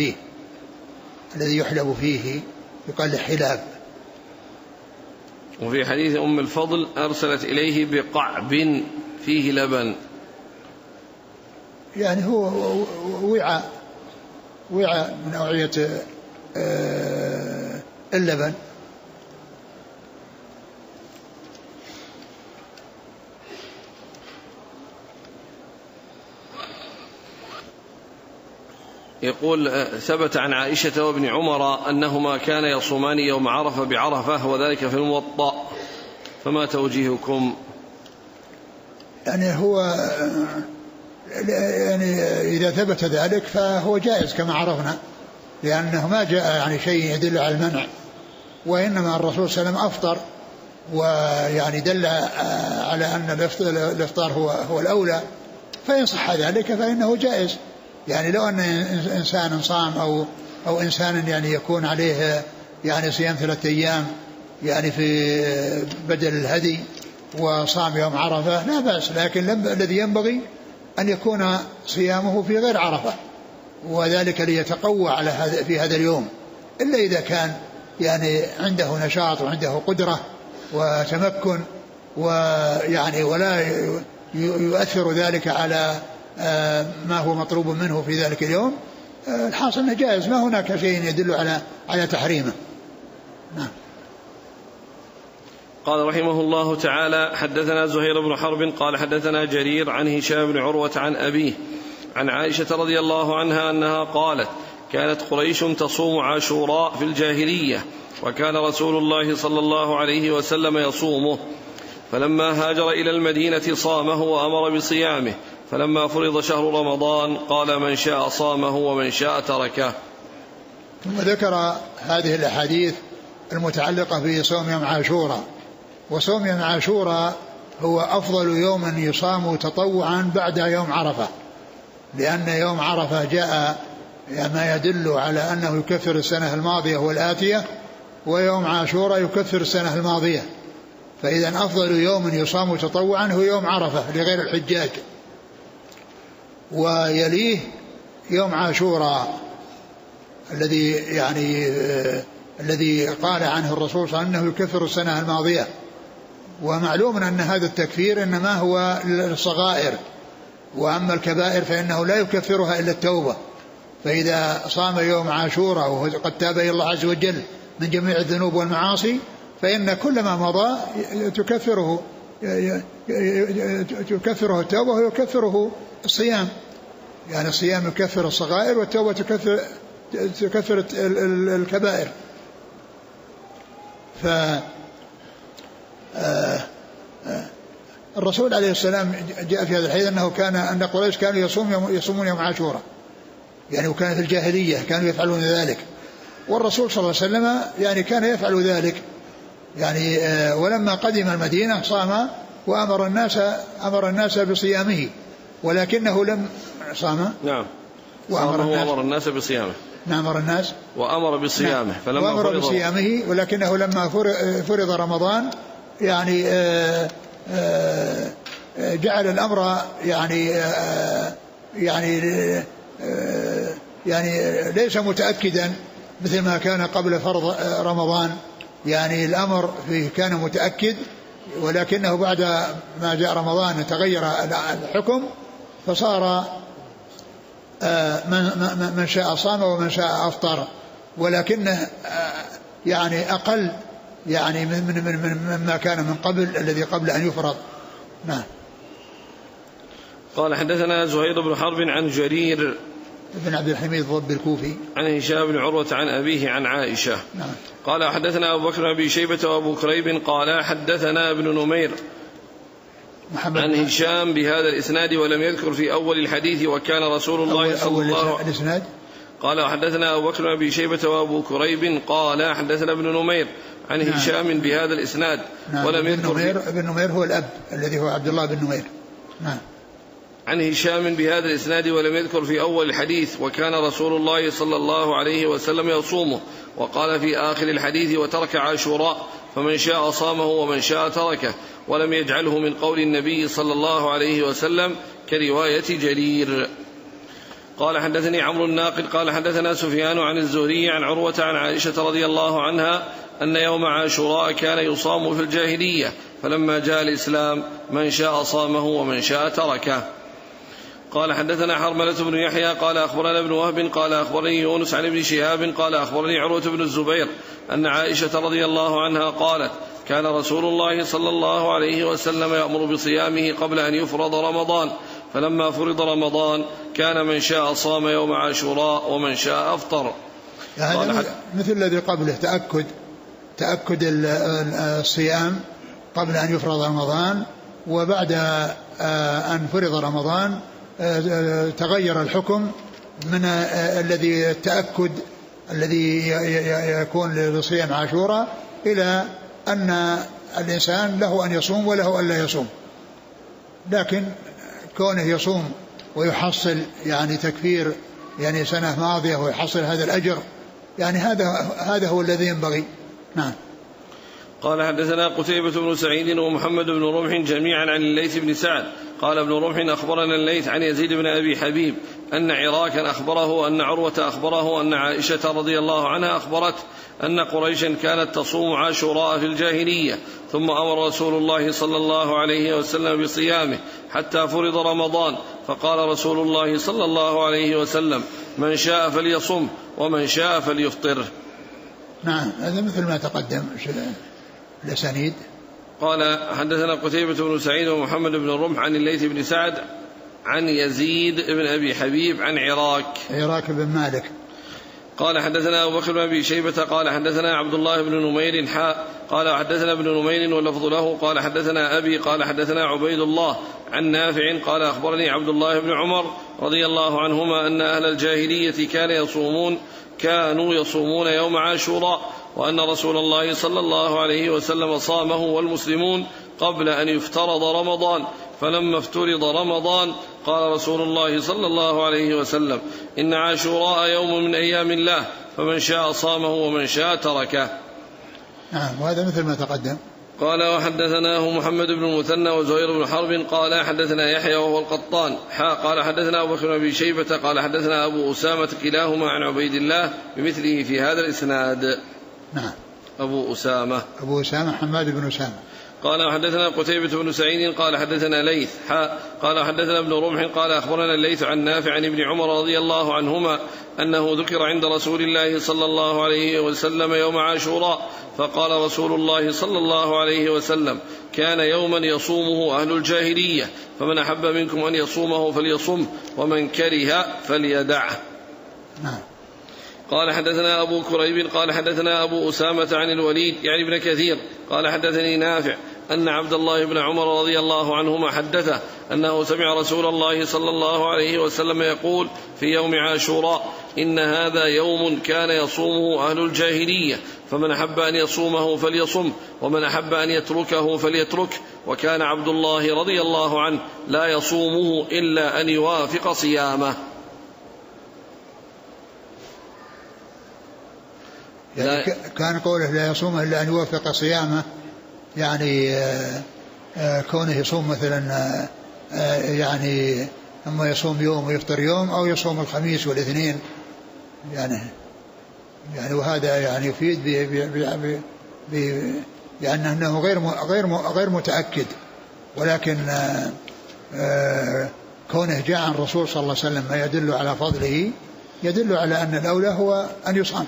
يحلب فيه يقال حلاب. وفي حديث أم الفضل أرسلت إليه بقعب فيه لبن، يعني هو وعاء من أوعية اللبن. يقول ثبت عن عائشة وابن عمر أنهما كان يصومان يوم عرفة بعرفة، وذلك في الموطأ، فما توجيهكم؟ يعني هو يعني إذا ثبت ذلك فهو جائز كما عرفنا، لأنه ما جاء يعني شيء يدل على المنع، وإنما الرسول صلى الله عليه وسلم أفطر، ويعني دل على أن الإفطار هو الأولى، فإن صح ذلك فإنه جائز. يعني لو أن إنسان صام أو إنسان يعني يكون عليه يعني صيام 3 أيام يعني في بدل الهدي وصام يوم عرفة لا بأس، لكن الذي ينبغي أن يكون صيامه في غير عرفة، وذلك ليتقوى على في هذا اليوم، إلا إذا كان يعني عنده نشاط وعنده قدرة وتمكن، ويعني ولا يؤثر ذلك على ما هو مطلوب منه في ذلك اليوم، الحاصل أنه جائز، ما هناك شيء يدل على تحريمه. نعم. قال رحمه الله تعالى: حدثنا زهير بن حرب قال حدثنا جرير عن هشام بن عروة عن أبيه عن عائشة رضي الله عنها أنها قالت: كانت قريش تصوم عاشوراء في الجاهلية، وكان رسول الله صلى الله عليه وسلم يصومه، فلما هاجر إلى المدينة صامه وأمر بصيامه، فلما فرض شهر رمضان قال: من شاء صامه ومن شاء تركه. ثم ذكر هذه الأحاديث المتعلقة بصوم يوم عاشوراء. وصوم يوم عاشوراء هو أفضل يوم يصام تطوعا بعد يوم عرفة، لأن يوم عرفة جاء ما يدل على أنه يكفر السنة الماضية والآتية، ويوم عاشوراء يكفر السنة الماضية، فإذا أفضل يوم يصام تطوعا هو يوم عرفة لغير الحجاج، ويليه يوم عاشوراء الذي قال عنه الرسول صلى الله عليه وسلم أنه يكفر السنة الماضية. ومعلوم أن هذا التكفير إنما هو الصغائر، وأما الكبائر فإنه لا يكفرها إلا التوبة. فإذا صام يوم عاشوراء وقد تاب إلى الله عز وجل من جميع الذنوب والمعاصي، فإن كل ما مضى تكفره التوبة ويكفره الصيام، يعني الصيام يكفر الصغائر والتوبة تكفر الكبائر. الرسول عليه السلام جاء في هذا الحديث أن قريش كانوا يصومون يوم عاشوراء، يعني وكان في الجاهلية كانوا يفعلون ذلك، والرسول صلى الله عليه وسلم يعني كان يفعل ذلك، يعني ولما قدم المدينة صام وأمر الناس بصيامه، ولكنه لم صام. نعم. وأمر الناس بصيامه. أمر الناس وأمر بصيامه. نعم. وأمر بصيامه، ولكنه لما فرض رمضان يعني جعل الأمر يعني ليس متأكدا مثل ما كان قبل فرض رمضان، يعني الأمر فيه كان متأكد، ولكنه بعد ما جاء رمضان تغير الحكم، فصار من شاء صام ومن شاء أفطر، ولكنه يعني أقل يعني مما كان من قبل الذي قبل أن يفرض. نعم. قال حدثنا زهير بن حرب عن جرير بن عبد الحميد الضبي الكوفي عن هشام بن عروة عن أبيه عن عائشة. نعم. قال حدثنا أبو بكر بن أبي شيبة وأبو كريب قال حدثنا ابن نمير عن هشام بهذا الإسناد ولم يذكر في أول الحديث وكان رسول الله صلى الله عليه وسلم. قال حدثنا أبو بكر بن أبي شيبة وأبو كريب قال حدثنا ابن نمير عن هشام بهذا الإسناد ولم يذكر. ابن نمير هو الأب الذي هو عبد الله بن نمير. نعم. عن هشام بهذا الإسناد ولم يذكر في أول الحديث وكان رسول الله صلى الله عليه وسلم يصومه، وقال في آخر الحديث وترك عاشوراء فمن شاء صامه ومن شاء تركه، ولم يجعله من قول النبي صلى الله عليه وسلم كرواية جرير. قال حدثني عمرو الناقد قال حدثنا سفيان عن الزهري عن عروة عن عائشة رضي الله عنها أن يوم عاشوراء كان يصام في الجاهلية، فلما جاء الإسلام من شاء صامه ومن شاء تركه. قال حدثنا حرملة بن يحيى قال أخبرنا ابن وهب قال أخبرني يونس عن ابن شهاب قال أخبرني عروة بن الزبير أن عائشة رضي الله عنها قالت كان رسول الله صلى الله عليه وسلم يأمر بصيامه قبل أن يفرض رمضان، فلما فرض رمضان كان من شاء صام يوم عاشوراء ومن شاء أفطر. هذا مثل الذي قبله تأكد الصيام قبل أن يفرض رمضان، وبعد أن فرض رمضان تغير الحكم من الذي التأكد الذي يكون لصيام عاشوراء إلى أن الإنسان له أن يصوم وله أن لا يصوم، لكن كونه يصوم ويحصل يعني تكفير يعني سنة ماضية ويحصل هذا الأجر، يعني هذا هو الذي ينبغي. نعم. قال حدثنا قتيبة بن سعيد ومحمد بن رمح جميعا عن الليث بن سعد قال ابن رمح أخبرنا الليث عن يزيد بن أبي حبيب أن عراكا أخبره أن عروة أخبره أن عائشة رضي الله عنها أخبرت أن قريشا كانت تصوم عاشوراء في الجاهلية، ثم أمر رسول الله صلى الله عليه وسلم بصيامه حتى فرض رمضان، فقال رسول الله صلى الله عليه وسلم: من شاء فليصم ومن شاء فليفطر. نعم، هذا مثل ما تقدم الأسانيد. قال حدثنا قتيبة بن سعيد ومحمد بن الرمح عن الليث بن سعد عن يزيد بن أبي حبيب عن عراك بن مالك. قال حدثنا أبو بكر بن أبي شيبة قال حدثنا عبد الله بن نمير قال حدثنا ابن نمير واللفظ له قال حدثنا أبي قال حدثنا عبيد الله عن نافع قال أخبرني عبد الله بن عمر رضي الله عنهما أن أهل الجاهلية كانوا يصومون يوم عاشوراء، وأن رسول الله صلى الله عليه وسلم صامه والمسلمون قبل أن يفترض رمضان، فلما افترض رمضان قال رسول الله صلى الله عليه وسلم: إن عاشوراء يوم من أيام الله، فمن شاء صامه ومن شاء تركه. نعم، وهذا مثل ما تقدم. قال وحدثناه محمد بن المثنى وزهير بن حرب قال حدثنا يحيى وهو القطان قال حدثنا أبو بكر بن أبي شيبة قال حدثنا أبو أسامة كلاهما عن عبيد الله بمثله في هذا الإسناد. نعم. أبو أسامة حماد بن أسامة. قال حدثنا قتيبة بن سعيد قال حدثنا ليث قال حدثنا ابن رمح قال أخبرنا الليث عن نافع عن ابن عمر رضي الله عنهما أنه ذكر عند رسول الله صلى الله عليه وسلم يوم عاشوراء، فقال رسول الله صلى الله عليه وسلم: كان يوما يصومه أهل الجاهلية، فمن أحب منكم أن يصومه فليصم ومن كره فليدعه. نعم. قال حدثنا أبو كريب قال حدثنا أبو أسامة عن الوليد يعني ابن كثير قال حدثني نافع أن عبد الله بن عمر رضي الله عنهما حدثه أنه سمع رسول الله صلى الله عليه وسلم يقول في يوم عاشوراء: إن هذا يوم كان يصومه أهل الجاهلية، فمن أحب أن يصومه فليصم ومن أحب أن يتركه فليترك، وكان عبد الله رضي الله عنه لا يصومه إلا أن يوافق صيامه. يعني كان قوله لا يصوم إلا أن يوافق صيامه، يعني كونه يصوم مثلا يعني أما يصوم يوم ويفطر يوم، أو يصوم الخميس والاثنين، يعني وهذا يعني يفيد بأنه غير متأكد، ولكن كونه جاء عن الرسول صلى الله عليه وسلم ما يدل على فضله يدل على أن الأولى هو أن يصام.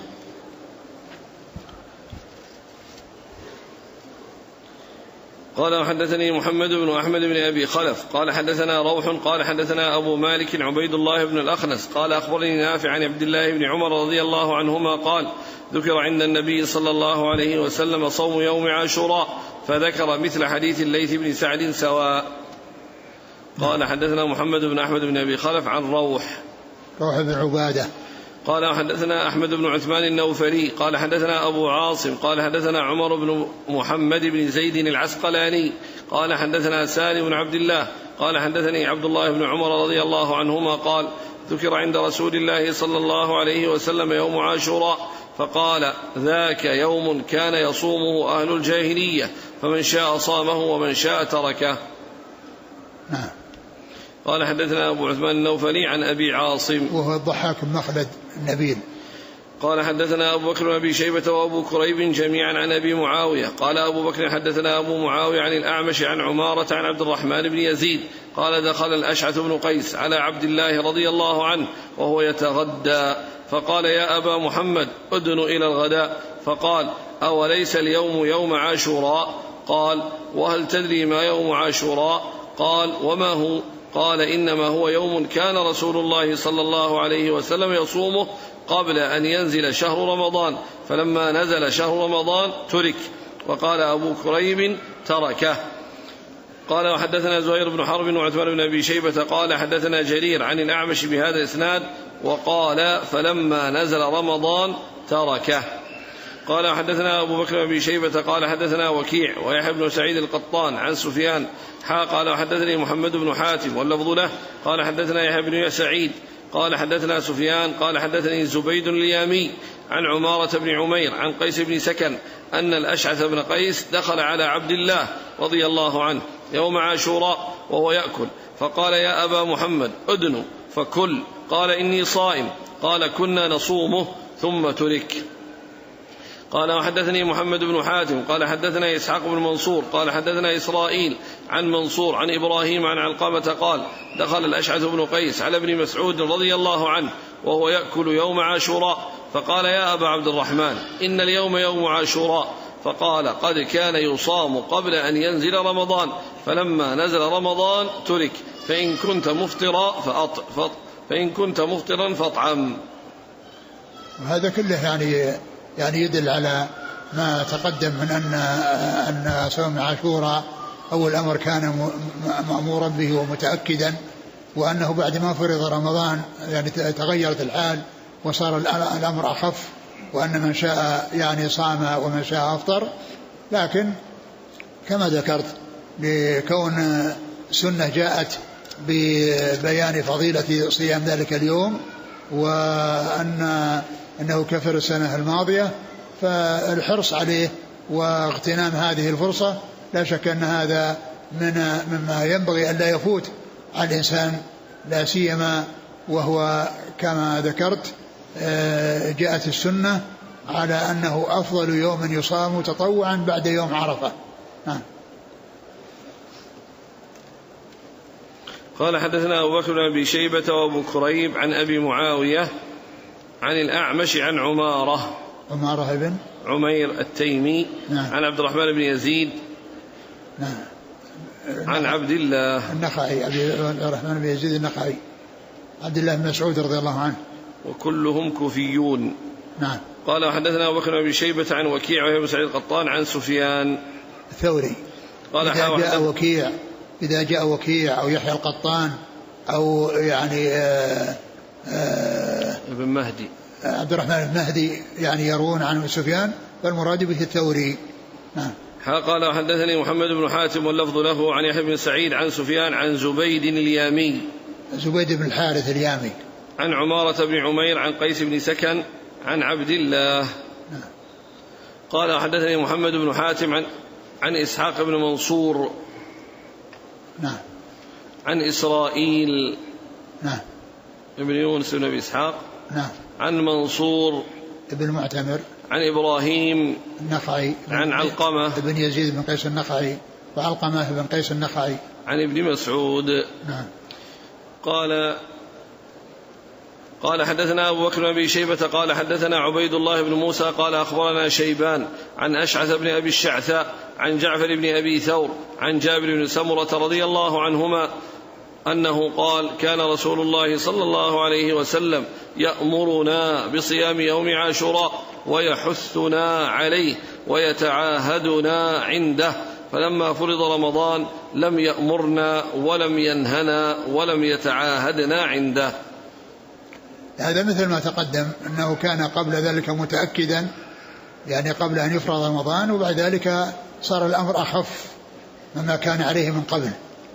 قال وحدثني محمد بن أحمد بن أبي خلف قال حدثنا روح قال حدثنا أبو مالك عبيد الله بن الأخنس قال أخبرني نافع عن عبد الله بن عمر رضي الله عنهما قال: ذكر عند النبي صلى الله عليه وسلم صوم يوم عاشوراء، فذكر مثل حديث الليث بن سعد سواء. قال حدثنا محمد بن أحمد بن أبي خلف عن روح بن عبادة قال حدثنا أحمد بن عثمان النوفلي قال حدثنا أبو عاصم قال حدثنا عمر بن محمد بن زيد العسقلاني قال حدثنا سالم بن عبد الله قال حدثني عبد الله بن عمر رضي الله عنهما قال: ذكر عند رسول الله صلى الله عليه وسلم يوم عاشوراء، فقال: ذاك يوم كان يصومه أهل الجاهلية، فمن شاء صامه ومن شاء تركه. قال حدثنا أبو عثمان النوفلي عن أبي عاصم وهو الضحاك بن مخلد النبيل. قال حدثنا أبو بكر بن أبي شيبة وأبو كريب جميعا عن أبي معاوية. قال أبو بكر حدثنا أبو معاوية عن الأعمش عن عمارة عن عبد الرحمن بن يزيد قال: دخل الأشعث بن قيس على عبد الله رضي الله عنه وهو يتغدى، فقال: يا أبا محمد أدن إلى الغداء. فقال: أوليس اليوم يوم عاشوراء؟ قال: وهل تدري ما يوم عاشوراء؟ قال: وما هو؟ قال: إنما هو يوم كان رسول الله صلى الله عليه وسلم يصومه قبل أن ينزل شهر رمضان، فلما نزل شهر رمضان ترك. وقال أبو كريب: تركه. قال وحدثنا زهير بن حرب وعثمان بن أبي شيبة قال حدثنا جرير عن الأعمش بهذا الإسناد وقال: فلما نزل رمضان تركه. قال حدثنا أبو بكر بن أبي شيبة قال حدثنا وكيع ويحيى بن سعيد القطان عن سفيان قال حدثني محمد بن حاتم واللفظ له قال حدثنا يحيى بن سعيد قال حدثنا سفيان قال حدثني زبيد اليامي عن عمارة بن عمير عن قيس بن سكن أن الأشعث بن قيس دخل على عبد الله رضي الله عنه يوم عاشوراء وهو يأكل، فقال: يا أبا محمد أدن فكل. قال إني صائم. قال كنا نصومه ثم ترك. قال وحدثني محمد بن حاتم قال حدثنا إسحاق بن منصور قال حدثنا إسرائيل عن منصور عن إبراهيم عن علقمة قال دخل الأشعث بن قيس على ابن مسعود رضي الله عنه وهو يأكل يوم عاشوراء فقال يا أبا عبد الرحمن إن اليوم يوم عاشوراء. فقال قد كان يصام قبل أن ينزل رمضان فلما نزل رمضان ترك فإن كنت مفطرا فاطعم. وهذا كله يعني يدل على ما تقدم من أن صوم عاشوراء أول أمر كان مأمورا به ومتأكدا، وأنه بعد ما فرض رمضان يعني تغيرت الحال وصار الأمر أخف، وأن من شاء يعني صام ومن شاء أفطر. لكن كما ذكرت لكون سنة جاءت ببيان فضيلة صيام ذلك اليوم وأنه كفر السنة الماضية، فالحرص عليه واغتنام هذه الفرصة لا شك أن هذا مما ينبغي أن لا يفوت على الإنسان، لا سيما وهو كما ذكرت جاءت السنة على أنه أفضل يوم يصام تطوعا بعد يوم عرفة. قال حدثنا أبو بكر بن أبي شيبة وأبو كريب عن أبي معاوية عن الأعمش عن عمارة بن عمير التيمي عن عبد الرحمن بن يزيد عن عبد الله النخعي، عبد الرحمن بن يزيد النخعي عبد الله بن مسعود رضي الله عنه، وكلهم كوفيون. قال وحدثنا أبو بكر بن أبي شيبة عن وكيع وهو سعيد القطان عن سفيان الثوري. قال إذا جاء وكيع أو يحيى القطان أو يعني ابن مهدي عبد الرحمن بن مهدي يعني يروون عن سفيان فالمراد به الثوري. قال وحدثني محمد بن حاتم واللفظ له عن يحيى بن سعيد عن سفيان عن زبيد اليامي زبيد بن الحارث اليامي عن عمارة بن عمير عن قيس بن سكن عن عبد الله. قال وحدثني محمد بن حاتم عن إسحاق بن منصور عن إسرائيل ابن يونس بن أبي إسحاق عن منصور ابن المعتمر عن إبراهيم النخعي عن علقمة ابن يزيد بن قيس النخعي وعلقمة بن قيس النخعي عن ابن مسعود. قال حدثنا أبو بكر بن أبي شيبة قال حدثنا عبيد الله بن موسى قال أخبرنا شيبان عن أشعث بن أبي الشعثاء عن جعفر بن أبي ثور عن جابر بن سمرة رضي الله عنهما أنه قال كان رسول الله صلى الله عليه وسلم يأمرنا بصيام يوم عاشوراء ويحثنا عليه ويتعاهدنا عنده، فلما فرض رمضان لم يأمرنا ولم ينهنا ولم يتعاهدنا عنده. هذا مثل ما تقدم أنه كان قبل ذلك متأكدا يعني قبل أن يفرض رمضان، وبعد ذلك صار الأمر أخف مما كان عليه من قبل.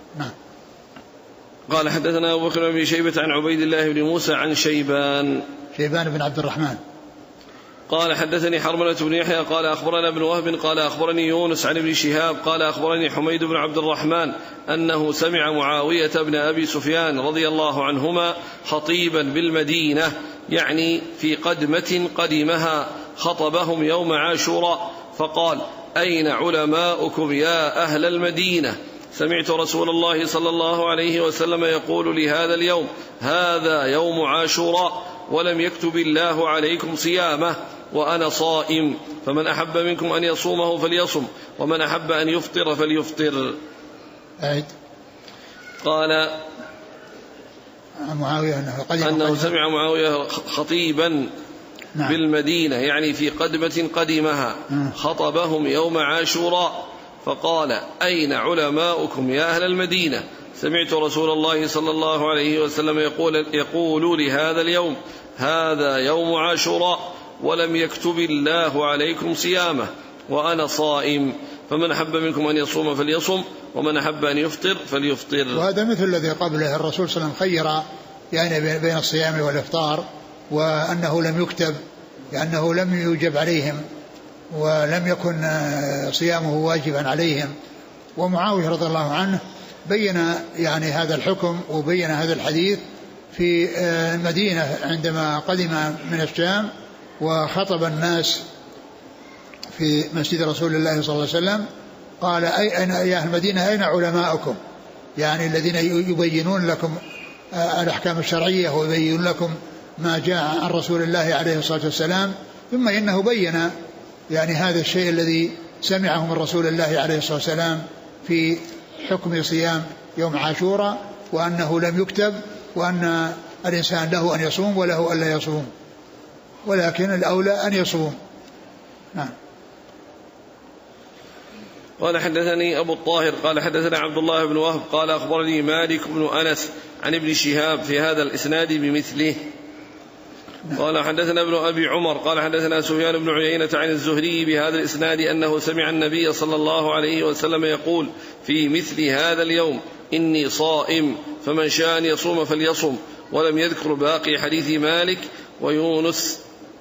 قال حدثنا أبو بكر بن شيبة عن عبيد الله بن موسى عن شيبان بن عبد الرحمن قال حدثني حرملة بن يحيى قال أخبرنا ابن وهب قال أخبرني يونس عن ابن شهاب قال أخبرني حميد بن عبد الرحمن أنه سمع معاوية بن أبي سفيان رضي الله عنهما خطيبا بالمدينة يعني في قدمة قدمها خطبهم يوم عاشوراء فقال أين علماؤكم يا أهل المدينة؟ سمعت رسول الله صلى الله عليه وسلم يقول لهذا اليوم هذا يوم عاشوراء ولم يكتب الله عليكم صيامه وأنا صائم، فمن أحب منكم أن يصومه فليصم ومن أحب أن يفطر فليفطر. قال معاوية أنه سمع معاوية خطيبا بالمدينة يعني في قدمة قدمها خطبهم يوم عاشوراء فقال أين علماؤكم يا أهل المدينة؟ سمعت رسول الله صلى الله عليه وسلم يقول لهذا اليوم هذا يوم عاشوراء ولم يكتب الله عليكم صيامه وأنا صائم، فمن أحب منكم أن يصوم فليصم ومن أحب أن يفطر فليفطر. وهذا مثل الذي قبله الرسول صلى الله عليه وسلم خير يعني بين الصيام والإفطار، وأنه لم يكتب لأنه لم يوجب عليهم ولم يكن صيامه واجبا عليهم. ومعاوية رضي الله عنه بين يعني هذا الحكم وبين هذا الحديث في المدينة عندما قدم من الشام وخطب الناس في مسجد رسول الله صلى الله عليه وسلم قال أين يا أهل المدينة أين علماؤكم؟ يعني الذين يبينون لكم الأحكام الشرعية ويبينون لكم ما جاء عن رسول الله عليه الصلاة والسلام. ثم إنه بين يعني هذا الشيء الذي سمعه من رسول الله عليه الصلاة والسلام في حكم صيام يوم عاشوراء، وأنه لم يكتب، وأن الإنسان له أن يصوم وله أن لا يصوم، ولكن الأولى أن يصوم. نعم. قال حدثني أبو الطاهر قال حدثنا عبد الله بن وهب قال أخبرني مالك بن أنس عن ابن شهاب في هذا الإسناد بمثله. قال حدثنا ابن أبي عمر قال حدثنا سفيان بن عيينة عن الزهري بهذا الإسناد أنه سمع النبي صلى الله عليه وسلم يقول في مثل هذا اليوم إني صائم فمن شاء أن يصوم فليصم، ولم يذكر باقي حديث مالك ويونس.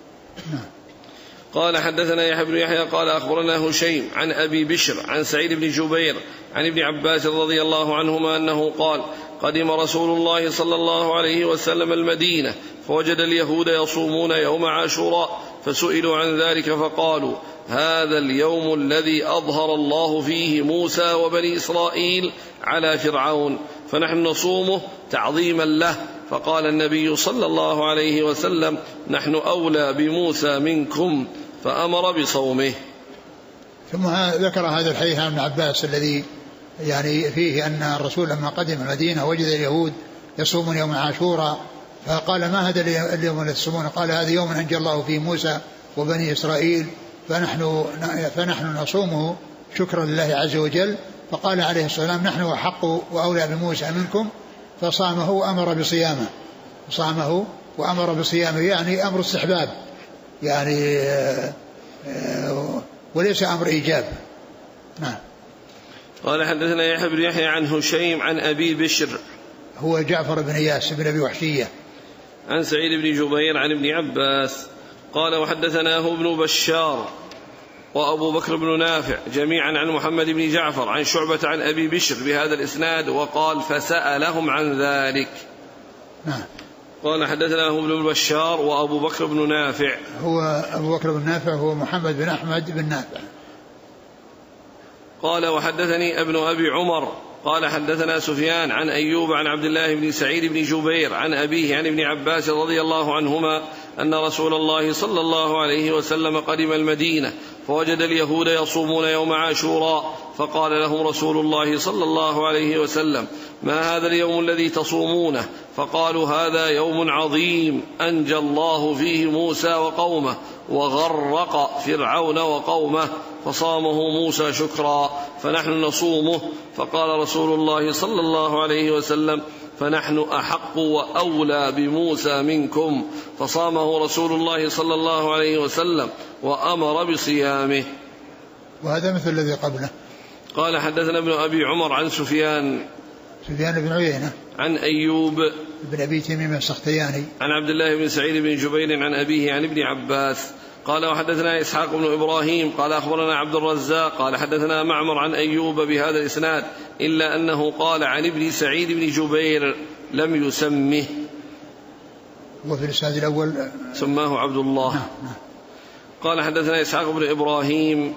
قال حدثنا يحيى بن يحيى قال أخبرنا هشيم عن أبي بشر عن سعيد بن جبير عن ابن عباس رضي الله عنهما أنه قال قدم رسول الله صلى الله عليه وسلم المدينة فوجد اليهود يصومون يوم عاشوراء، فسئلوا عن ذلك فقالوا هذا اليوم الذي أظهر الله فيه موسى وبني إسرائيل على فرعون، فنحن نصومه تعظيما له. فقال النبي صلى الله عليه وسلم نحن أولى بموسى منكم، فأمر بصومه. ثم ذكر هذا الحديث عن ابن عباس الذي يعني فيه أن الرسول لما قدم المدينة وجد اليهود يصومون يوم عاشوراء، فقال ما هذا اليوم الذي تصومون؟ قال هذا يوم أنجى الله فيه موسى وبني إسرائيل، فنحن نصومه شكرا لله عز وجل. فقال عليه الصلاة والسلام نحن أحق وأولى بموسى منكم، فصامه وأمر بصيامه يعني أمر استحباب يعني وليس أمر إيجاب. نعم. قال حدثنا يحيى بن يحيى عن هشيم عن أبي بشر هو جعفر بن إياس بن أبي وحشية عن سعيد بن جبير عن ابن عباس قال وحدثناه ابن بشار وأبو بكر بن نافع جميعا عن محمد بن جعفر عن شعبة عن أبي بشر بهذا الإسناد، وقال فسألهم عن ذلك. نعم. قال حدثناه ابن بشار وأبو بكر بن نافع. هو أبو بكر بن نافع هو محمد بن أحمد بن نافع. قال وحدثني ابن أبي عمر قال حدثنا سفيان عن أيوب عن عبد الله بن سعيد بن جبير عن أبيه عن ابن عباس رضي الله عنهما أن رسول الله صلى الله عليه وسلم قدم المدينة فوجد اليهود يصومون يوم عاشوراء، فقال لهم رسول الله صلى الله عليه وسلم ما هذا اليوم الذي تصومونه؟ فقالوا هذا يوم عظيم أنجى الله فيه موسى وقومه وغرق فرعون وقومه، فصامه موسى شكرا فنحن نصومه. فقال رسول الله صلى الله عليه وسلم فنحن أحق وأولى بموسى منكم، فصامه رسول الله صلى الله عليه وسلم وأمر بصيامه. وهذا مثل الذي قبله. قال حدثنا ابن أبي عمر عن سفيان بن عيينة عن أيوب بن أبي تميم السختياني عن عبد الله بن سعيد بن جبير عن أبيه عن ابن عباس قال وحدثنا إسحاق بن إبراهيم قال أخبرنا عبد الرزاق قال حدثنا معمر عن أيوب بهذا الإسناد إلا أنه قال عن ابن سعيد بن جبير لم يسمه، وفي الإسناد الأول سماه عبد الله. قال حدثنا إسحاق بن إبراهيم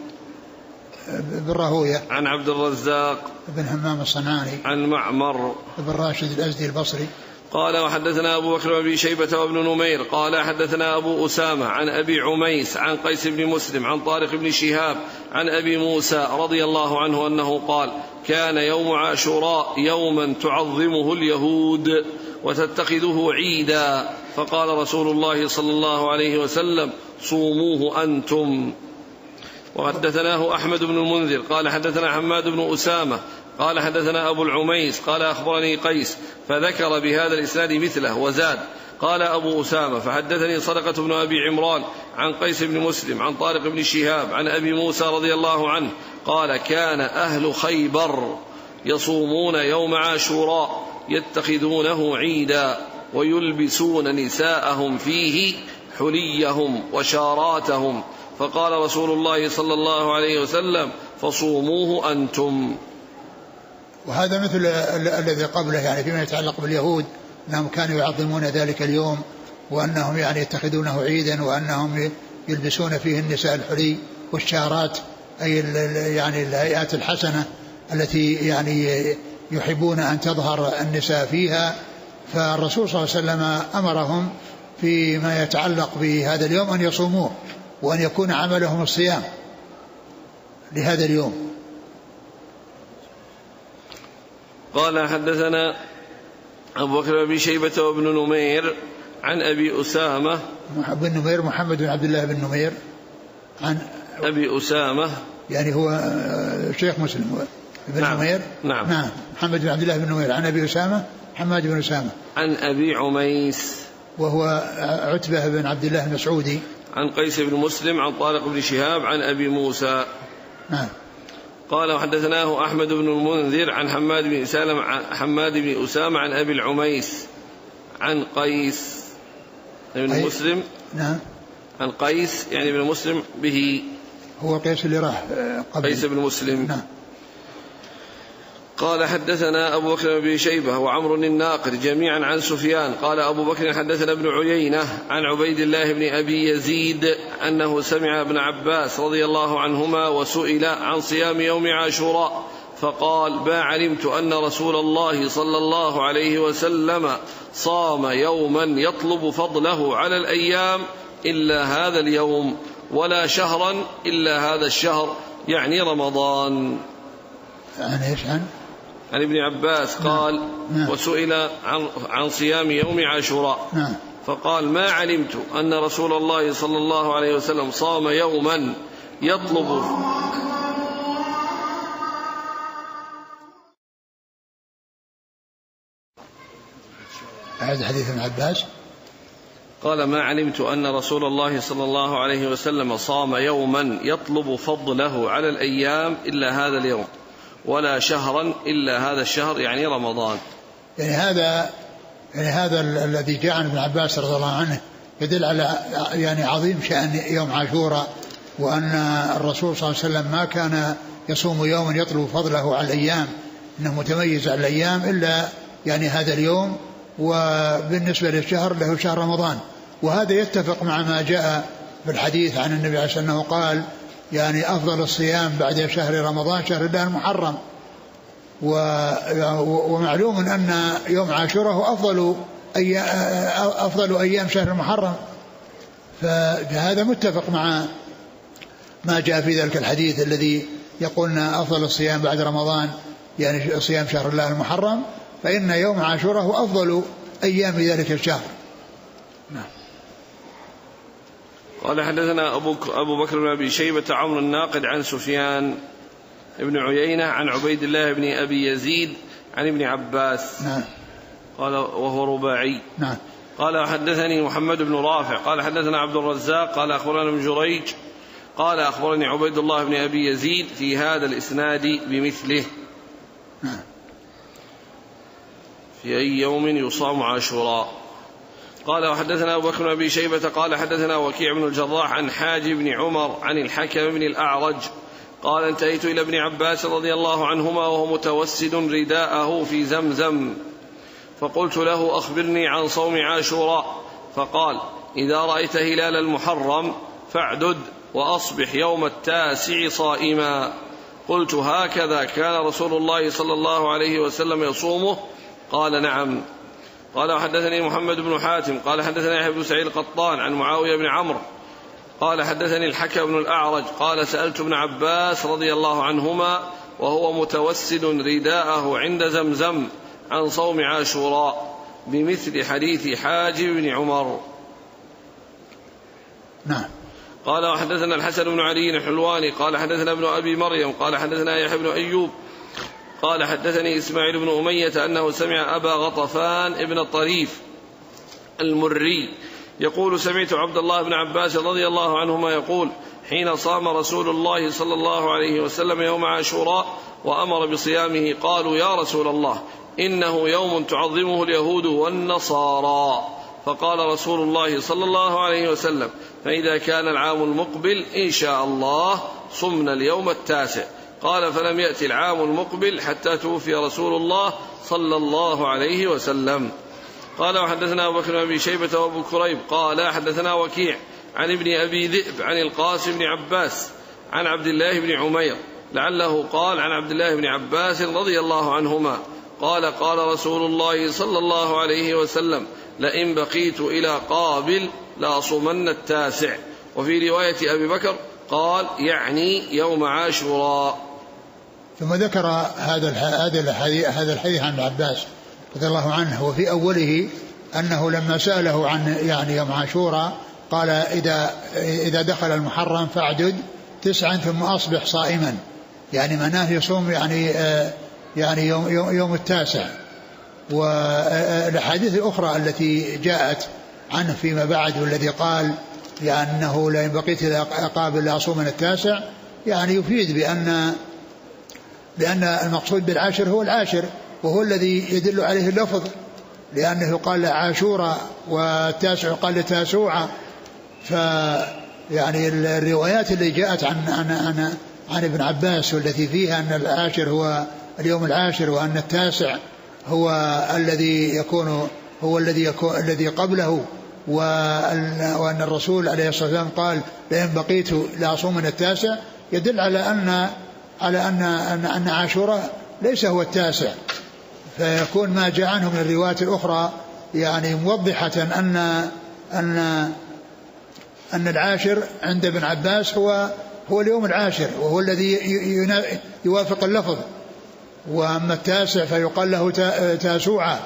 بن راهوية عن عبد الرزاق بن همام الصنعاني عن معمر بن راشد الأزدي البصري. قال وحدثنا أبو بكر وابي شيبة وابن نمير قال حدثنا أبو أسامة عن أبي عميس عن قيس بن مسلم عن طارق بن شهاب عن أبي موسى رضي الله عنه أنه قال كان يوم عاشوراء يوما تعظمه اليهود وتتخذه عيدا، فقال رسول الله صلى الله عليه وسلم صوموه أنتم. وحدثناه أحمد بن المنذر قال حدثنا حماد بن أسامة قال حدثنا أبو العميس قال أخبرني قيس فذكر بهذا الإسناد مثله وزاد. قال أبو أسامة فحدثني صدقة بن أبي عمران عن قيس بن مسلم عن طارق بن شهاب عن أبي موسى رضي الله عنه قال كان أهل خيبر يصومون يوم عاشوراء يتخذونه عيدا ويلبسون نساءهم فيه حليهم وشاراتهم، فقال رسول الله صلى الله عليه وسلم فصوموه أنتم. وهذا مثل الذي قبله يعني فيما يتعلق باليهود أنهم كانوا يعظمون ذلك اليوم، وأنهم يعني يتخذونه عيدا، وأنهم يلبسون فيه النساء الحلي والشارات، أي يعني الهيئات الحسنة التي يعني يحبون أن تظهر النساء فيها. فالرسول صلى الله عليه وسلم أمرهم فيما يتعلق بهذا اليوم أن يصوموه، وأن يكون عملهم الصيام لهذا اليوم. قال حدثنا أبو بكر بن شيبة وابن نمير عن أبي أسامة بن نمير محمد بن عبد الله بن نمير عن أبي أسامة يعني هو شيخ مسلم بن نمير. نعم محمد بن عبد الله بن نمير عن أبي أسامة حماد بن أسامة عن أبي عميس وهو عتبة بن عبد الله المسعودي عن قيس بن مسلم عن طارق بن شهاب عن أبي موسى. نعم. قال وحدثناه أحمد بن المنذر عن حماد بن أسامة عن أبي العميس عن قيس بن مسلم. نعم. عن قيس يعني بن مسلم به، هو قيس اللي راح قبل قيس بن مسلم. نعم. قال حدثنا أبو بكر بن شيبة وعمر الناقد جميعا عن سفيان. قال أبو بكر حدثنا ابن عيينة عن عبيد الله بن أبي يزيد أنه سمع ابن عباس رضي الله عنهما وسئل عن صيام يوم عاشوراء فقال ما علمت أن رسول الله صلى الله عليه وسلم صام يوما يطلب فضله على الأيام إلا هذا اليوم ولا شهرا إلا هذا الشهر يعني رمضان. يعني إيش عن ابن عباس قال وسئل عن صيام يوم عاشوراء فقال ما علمت أن رسول الله صلى الله عليه وسلم صام يوما يطلب هذا حديث ابن عباس. قال ما علمت أن رسول الله صلى الله عليه وسلم صام يوما يطلب فضله على الأيام إلا هذا اليوم ولا شهرا إلا هذا الشهر يعني رمضان. يعني هذا الذي جاء عن ابن عباس رضي الله عنه يدل على يعني عظيم شأن يوم عاشوراء، وأن الرسول صلى الله عليه وسلم ما كان يصوم يوما يطلب فضله على الأيام، إنه متميز على الأيام إلا يعني هذا اليوم. وبالنسبة للشهر له شهر رمضان، وهذا يتفق مع ما جاء في الحديث عن النبي عليه الصلاة والسلام أنه قال يعني أفضل الصيام بعد شهر رمضان شهر الله المحرم. ومعلوم أن يوم عاشوراء هو أفضل أيام شهر المحرم، فهذا متفق مع ما جاء في ذلك الحديث الذي يقولنا أفضل الصيام بعد رمضان يعني صيام شهر الله المحرم، فإن يوم عاشوراء هو أفضل أيام ذلك الشهر. نعم. قال حدثنا أبو بكر بن أبي شيبة عمرو الناقد عن سفيان ابن عيينة عن عبيد الله بن أبي يزيد عن ابن عباس. نعم. قال وهو رباعي. نعم. قال حدثني محمد بن رافع قال حدثنا عبد الرزاق قال أخبرنا ابن جريج قال أخبرني عبيد الله بن أبي يزيد في هذا الإسناد بمثله. نعم. في أي يوم يصام عاشوراء. قال وحدثنا أبو بكر بن أبي شيبة قال حدثنا وكيع بن الجراح عن حاج بن عمر عن الحكم بن الأعرج قال انتهيت إلى ابن عباس رضي الله عنهما وهو متوسد رداءه في زمزم فقلت له أخبرني عن صوم عاشوراء فقال إذا رأيت هلال المحرم فاعدد وأصبح يوم 9 صائما. قلت هكذا كان رسول الله صلى الله عليه وسلم يصومه؟ قال نعم. قال وحدثني محمد بن حاتم قال حدثنا يحيى بن سعيد القطان عن معاوية بن عمرو قال حدثني الحكم بن الأعرج قال سألت ابن عباس رضي الله عنهما وهو متوسد رداءه عند زمزم عن صوم عاشوراء بمثل حديث حاج بن عمر. نعم. قال وحدثنا الحسن بن علي الحلواني قال حدثنا ابن أبي مريم قال حدثنا يحيى بن أيوب قال حدثني إسماعيل بن أمية أنه سمع أبا غطفان ابن الطريف المري يقول سمعت عبد الله بن عباس رضي الله عنهما يقول حين صام رسول الله صلى الله عليه وسلم يوم عاشوراء وأمر بصيامه قالوا يا رسول الله إنه يوم تعظمه اليهود والنصارى فقال رسول الله صلى الله عليه وسلم فإذا كان العام المقبل إن شاء الله صمنا اليوم 9. قال فلم يأتي العام المقبل حتى توفي رسول الله صلى الله عليه وسلم. قال وحدثنا أبو بكر بن أبي شيبة وأبو كريب قال حدثنا وكيع عن ابن أبي ذئب عن القاسم بن عباس عن عبد الله بن عمير لعله قال عن عبد الله بن عباس رضي الله عنهما قال قال رسول الله صلى الله عليه وسلم لئن بقيت إلى قابل لأصومن 9. وفي رواية أبي بكر قال يعني يوم عاشوراء. ثم ذكر هذا الحديث عن عباس رضي الله عنه، وفي أوله أنه لما سأله عن يعني يوم عاشوراء قال إذا دخل المحرم فاعدد 9 ثم أصبح صائما، يعني معناه يصوم يعني يوم 9. والأحاديث الأخرى التي جاءت عنه فيما بعد والذي قال يعني أنه لئن بقيت إلى قابل لأصومن 9 يعني يفيد بأن المقصود بالعاشر هو العاشر، وهو الذي يدل عليه اللفظ، لأنه قال عاشوراء والتاسع قال تاسوعا. فيعني الروايات اللي جاءت عن ابن عباس والتي فيها أن العاشر هو اليوم العاشر وأن 9 هو الذي قبله، وأن الرسول عليه الصلاة والسلام قال لئن بقيت لأصومن 9، يدل على أن عاشوراء ليس هو 9، فيكون ما جاء عنه من الروايات الأخرى يعني موضحة أن العاشر عند ابن عباس هو اليوم العاشر، وهو الذي يوافق اللفظ. وأما 9 فيقال له تاسوعا.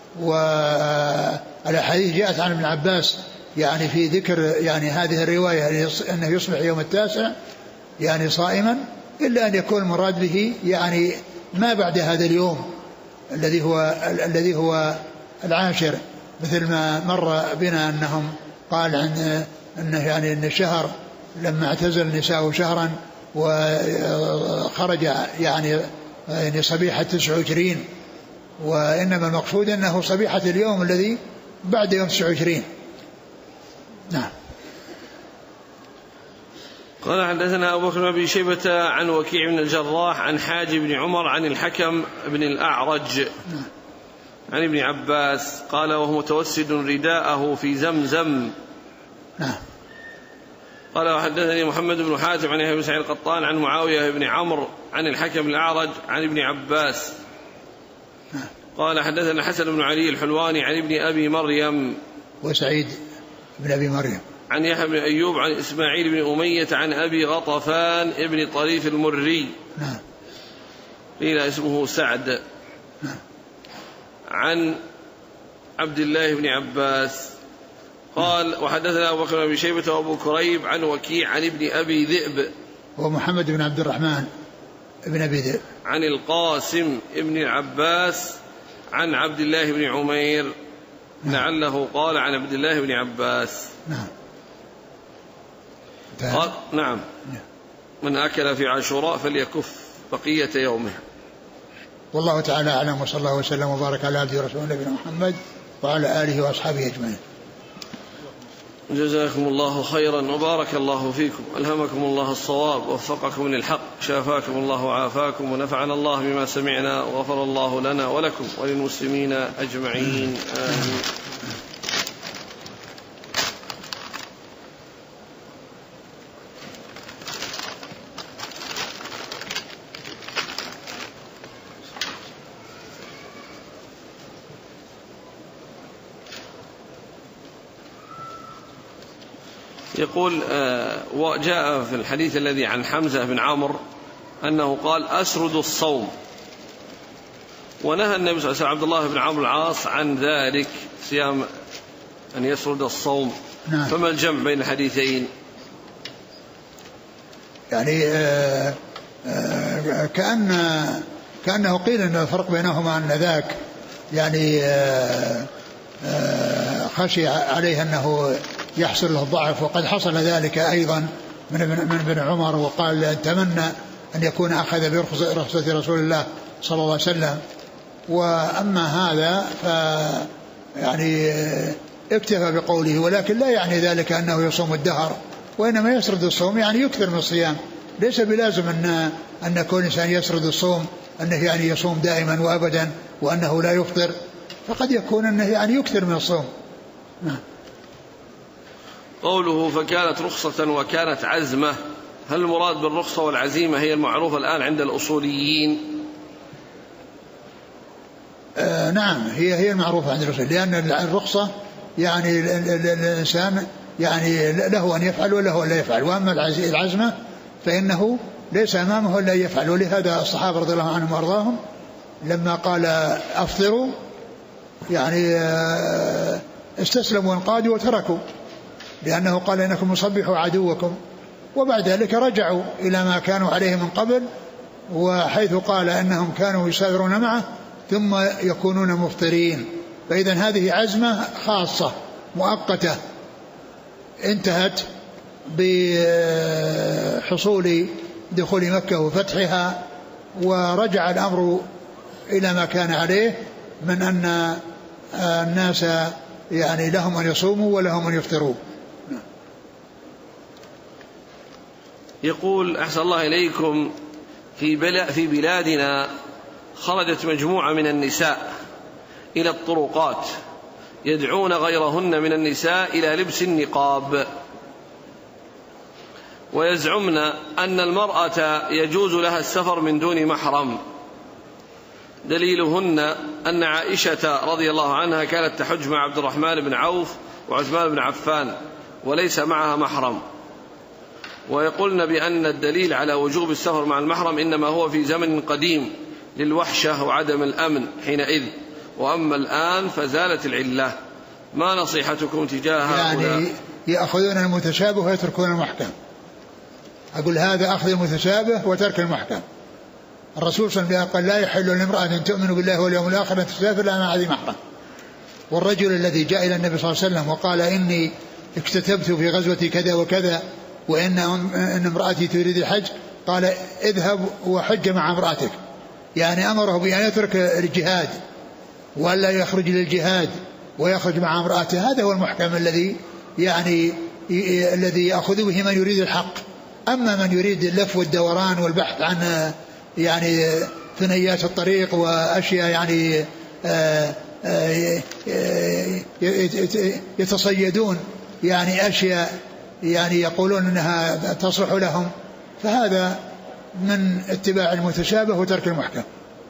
والحديث جاءت عن ابن عباس يعني في ذكر يعني هذه الرواية أنه يصبح يوم 9 يعني صائما، إلا أن يكون المراد به يعني ما بعد هذا اليوم الذي هو العاشر، مثل ما مر بنا أنهم قال أن الشهر لما اعتزل النساء شهرا وخرج يعني صبيحة 29، وإنما المقصود أنه صبيحة اليوم الذي بعد يوم 29. نعم. قال حدثنا أبو بكر بن أبي شيبة عن وكيع بن الجراح عن حاجب بن عمر عن الحكم بن الأعرج عن ابن عباس قال وهو متوسد رداءه في زمزم. قال وحدثني محمد بن حاتم عن يحيى بن سعيد القطان عن معاوية بن عمرو عن الحكم بن الأعرج عن ابن عباس قال حدثنا حسن بن علي الحلواني عن ابن أبي مريم وسعيد بن أبي مريم عن يحيى بن أيوب عن إسماعيل بن أمية عن أبي غطفان ابن طريف المري قيل اسمه سعد عن عبد الله بن عباس قال وحدثنا أبو بكر بن أبي شيبة وأبو كريب عن وكيع عن ابن أبي ذئب ومحمد بن عبد الرحمن ابن أبي ذئب عن القاسم ابن العباس عن عبد الله بن عمير لعله قال عن عبد الله بن عباس. قال نعم من أكل في عاشوراء فليكف بقية يومه. والله تعالى أعلم، وصلى الله وسلم وبارك على عبده ورسوله نبينا محمد وعلى آله وأصحابه أجمعين. جزاكم الله خيرا وبارك الله فيكم، ألهمكم الله الصواب ووفقكم للحق، شافاكم الله وعافاكم، ونفعنا الله بما سمعنا، وغفر الله لنا ولكم وللمسلمين أجمعين، آمين. يقول وجاء في الحديث الذي عن حمزة بن عمرو أنه قال أسرد الصوم، ونهى النبي صلى الله عليه وسلم عبد الله بن عمرو العاص عن ذلك، صيام أن يسرد الصوم. فما الجمع بين الحديثين؟ يعني كأنه قيل أن الفرق بينهما أن ذاك يعني خشي عليه أنه يحصل له الضعف، وقد حصل ذلك أيضا من ابن عمر، وقال تمنى أن يكون أخذ برخصة رسول الله صلى الله عليه وسلم. وأما هذا يعني اكتفى بقوله، ولكن لا يعني ذلك أنه يصوم الدهر، وإنما يسرد الصوم يعني يكثر من الصيام. ليس بلازم أن كل إنسان يسرد الصوم أنه يعني يصوم دائما وأبدا وأنه لا يفطر، فقد يكون أنه يعني يكثر من الصوم. قوله فكانت رخصة وكانت عزمة، هل المراد بالرخصة والعزيمة هي المعروفة الآن عند الأصوليين؟ نعم، هي المعروفة عند الأصوليين، لأن الرخصة يعني الإنسان يعني له أن يفعل وله أن لا يفعل، وأما العزمة فإنه ليس أمامه إلا أن يفعل. ولهذا الصحابة رضي الله عنهم وأرضاهم لما قال أفطروا يعني استسلموا وانقادوا وتركوا، لأنه قال إنكم مصبحوا عدوكم، وبعد ذلك رجعوا إلى ما كانوا عليه من قبل، وحيث قال أنهم كانوا يسافرون معه ثم يكونون مفطرين. فإذا هذه عزمة خاصة مؤقتة انتهت بحصول دخول مكة وفتحها، ورجع الأمر إلى ما كان عليه من أن الناس يعني لهم أن يصوموا ولهم أن يفطروا. يقول أحسن الله إليكم، في بلادنا خرجت مجموعة من النساء إلى الطرقات يدعون غيرهن من النساء إلى لبس النقاب، ويزعمن أن المرأة يجوز لها السفر من دون محرم. دليلهن أن عائشة رضي الله عنها كانت تحج مع عبد الرحمن بن عوف وعثمان بن عفان وليس معها محرم، ويقولن بأن الدليل على وجوب السفر مع المحرم إنما هو في زمن قديم للوحشة وعدم الأمن حينئذ، وأما الآن فزالت العلة. ما نصيحتكم تجاه هؤلاء؟ يعني يأخذون المتشابه ويتركون المحكم. أقول هذا أخذ المتشابه وترك المحكم. الرسول صلى الله عليه وسلم قال لا يحل لامرأة أن تؤمن بالله واليوم الآخر أن تسافر إلا مع ذي محرم. والرجل الذي جاء إلى النبي صلى الله عليه وسلم وقال إني اكتتبت في غزوة كذا وكذا وإن امرأتي تريد الحج، قال اذهب وحج مع امرأتك، يعني أمره بأن يترك الجهاد ولا يخرج للجهاد ويخرج مع امرأته. هذا هو المحكم الذي يعني الذي يأخذ به من يريد الحق. أما من يريد اللف والدوران والبحث عن يعني ثنيات الطريق وأشياء يعني يتصيدون يعني أشياء يعني يقولون أنها تصلح لهم، فهذا من اتباع المتشابه وترك المحكم.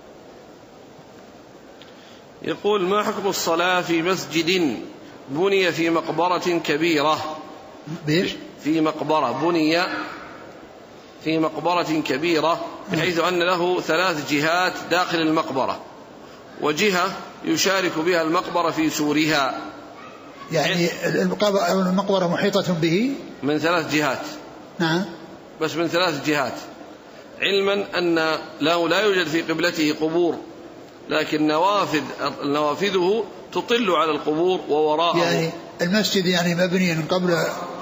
يقول ما حكم الصلاة في مسجد بني في مقبرة كبيرة؟ في مقبرة بني في مقبرة كبيرة بحيث أن له 3 جهات داخل المقبرة، وجهة يشارك بها المقبرة في سورها، يعني المقبرة محيطة به من 3 جهات. نعم، بس من 3 جهات، علما أن لا يوجد في قبلته قبور، لكن نوافذه تطل على القبور ووراءه. يعني المسجد يعني مبني من قبل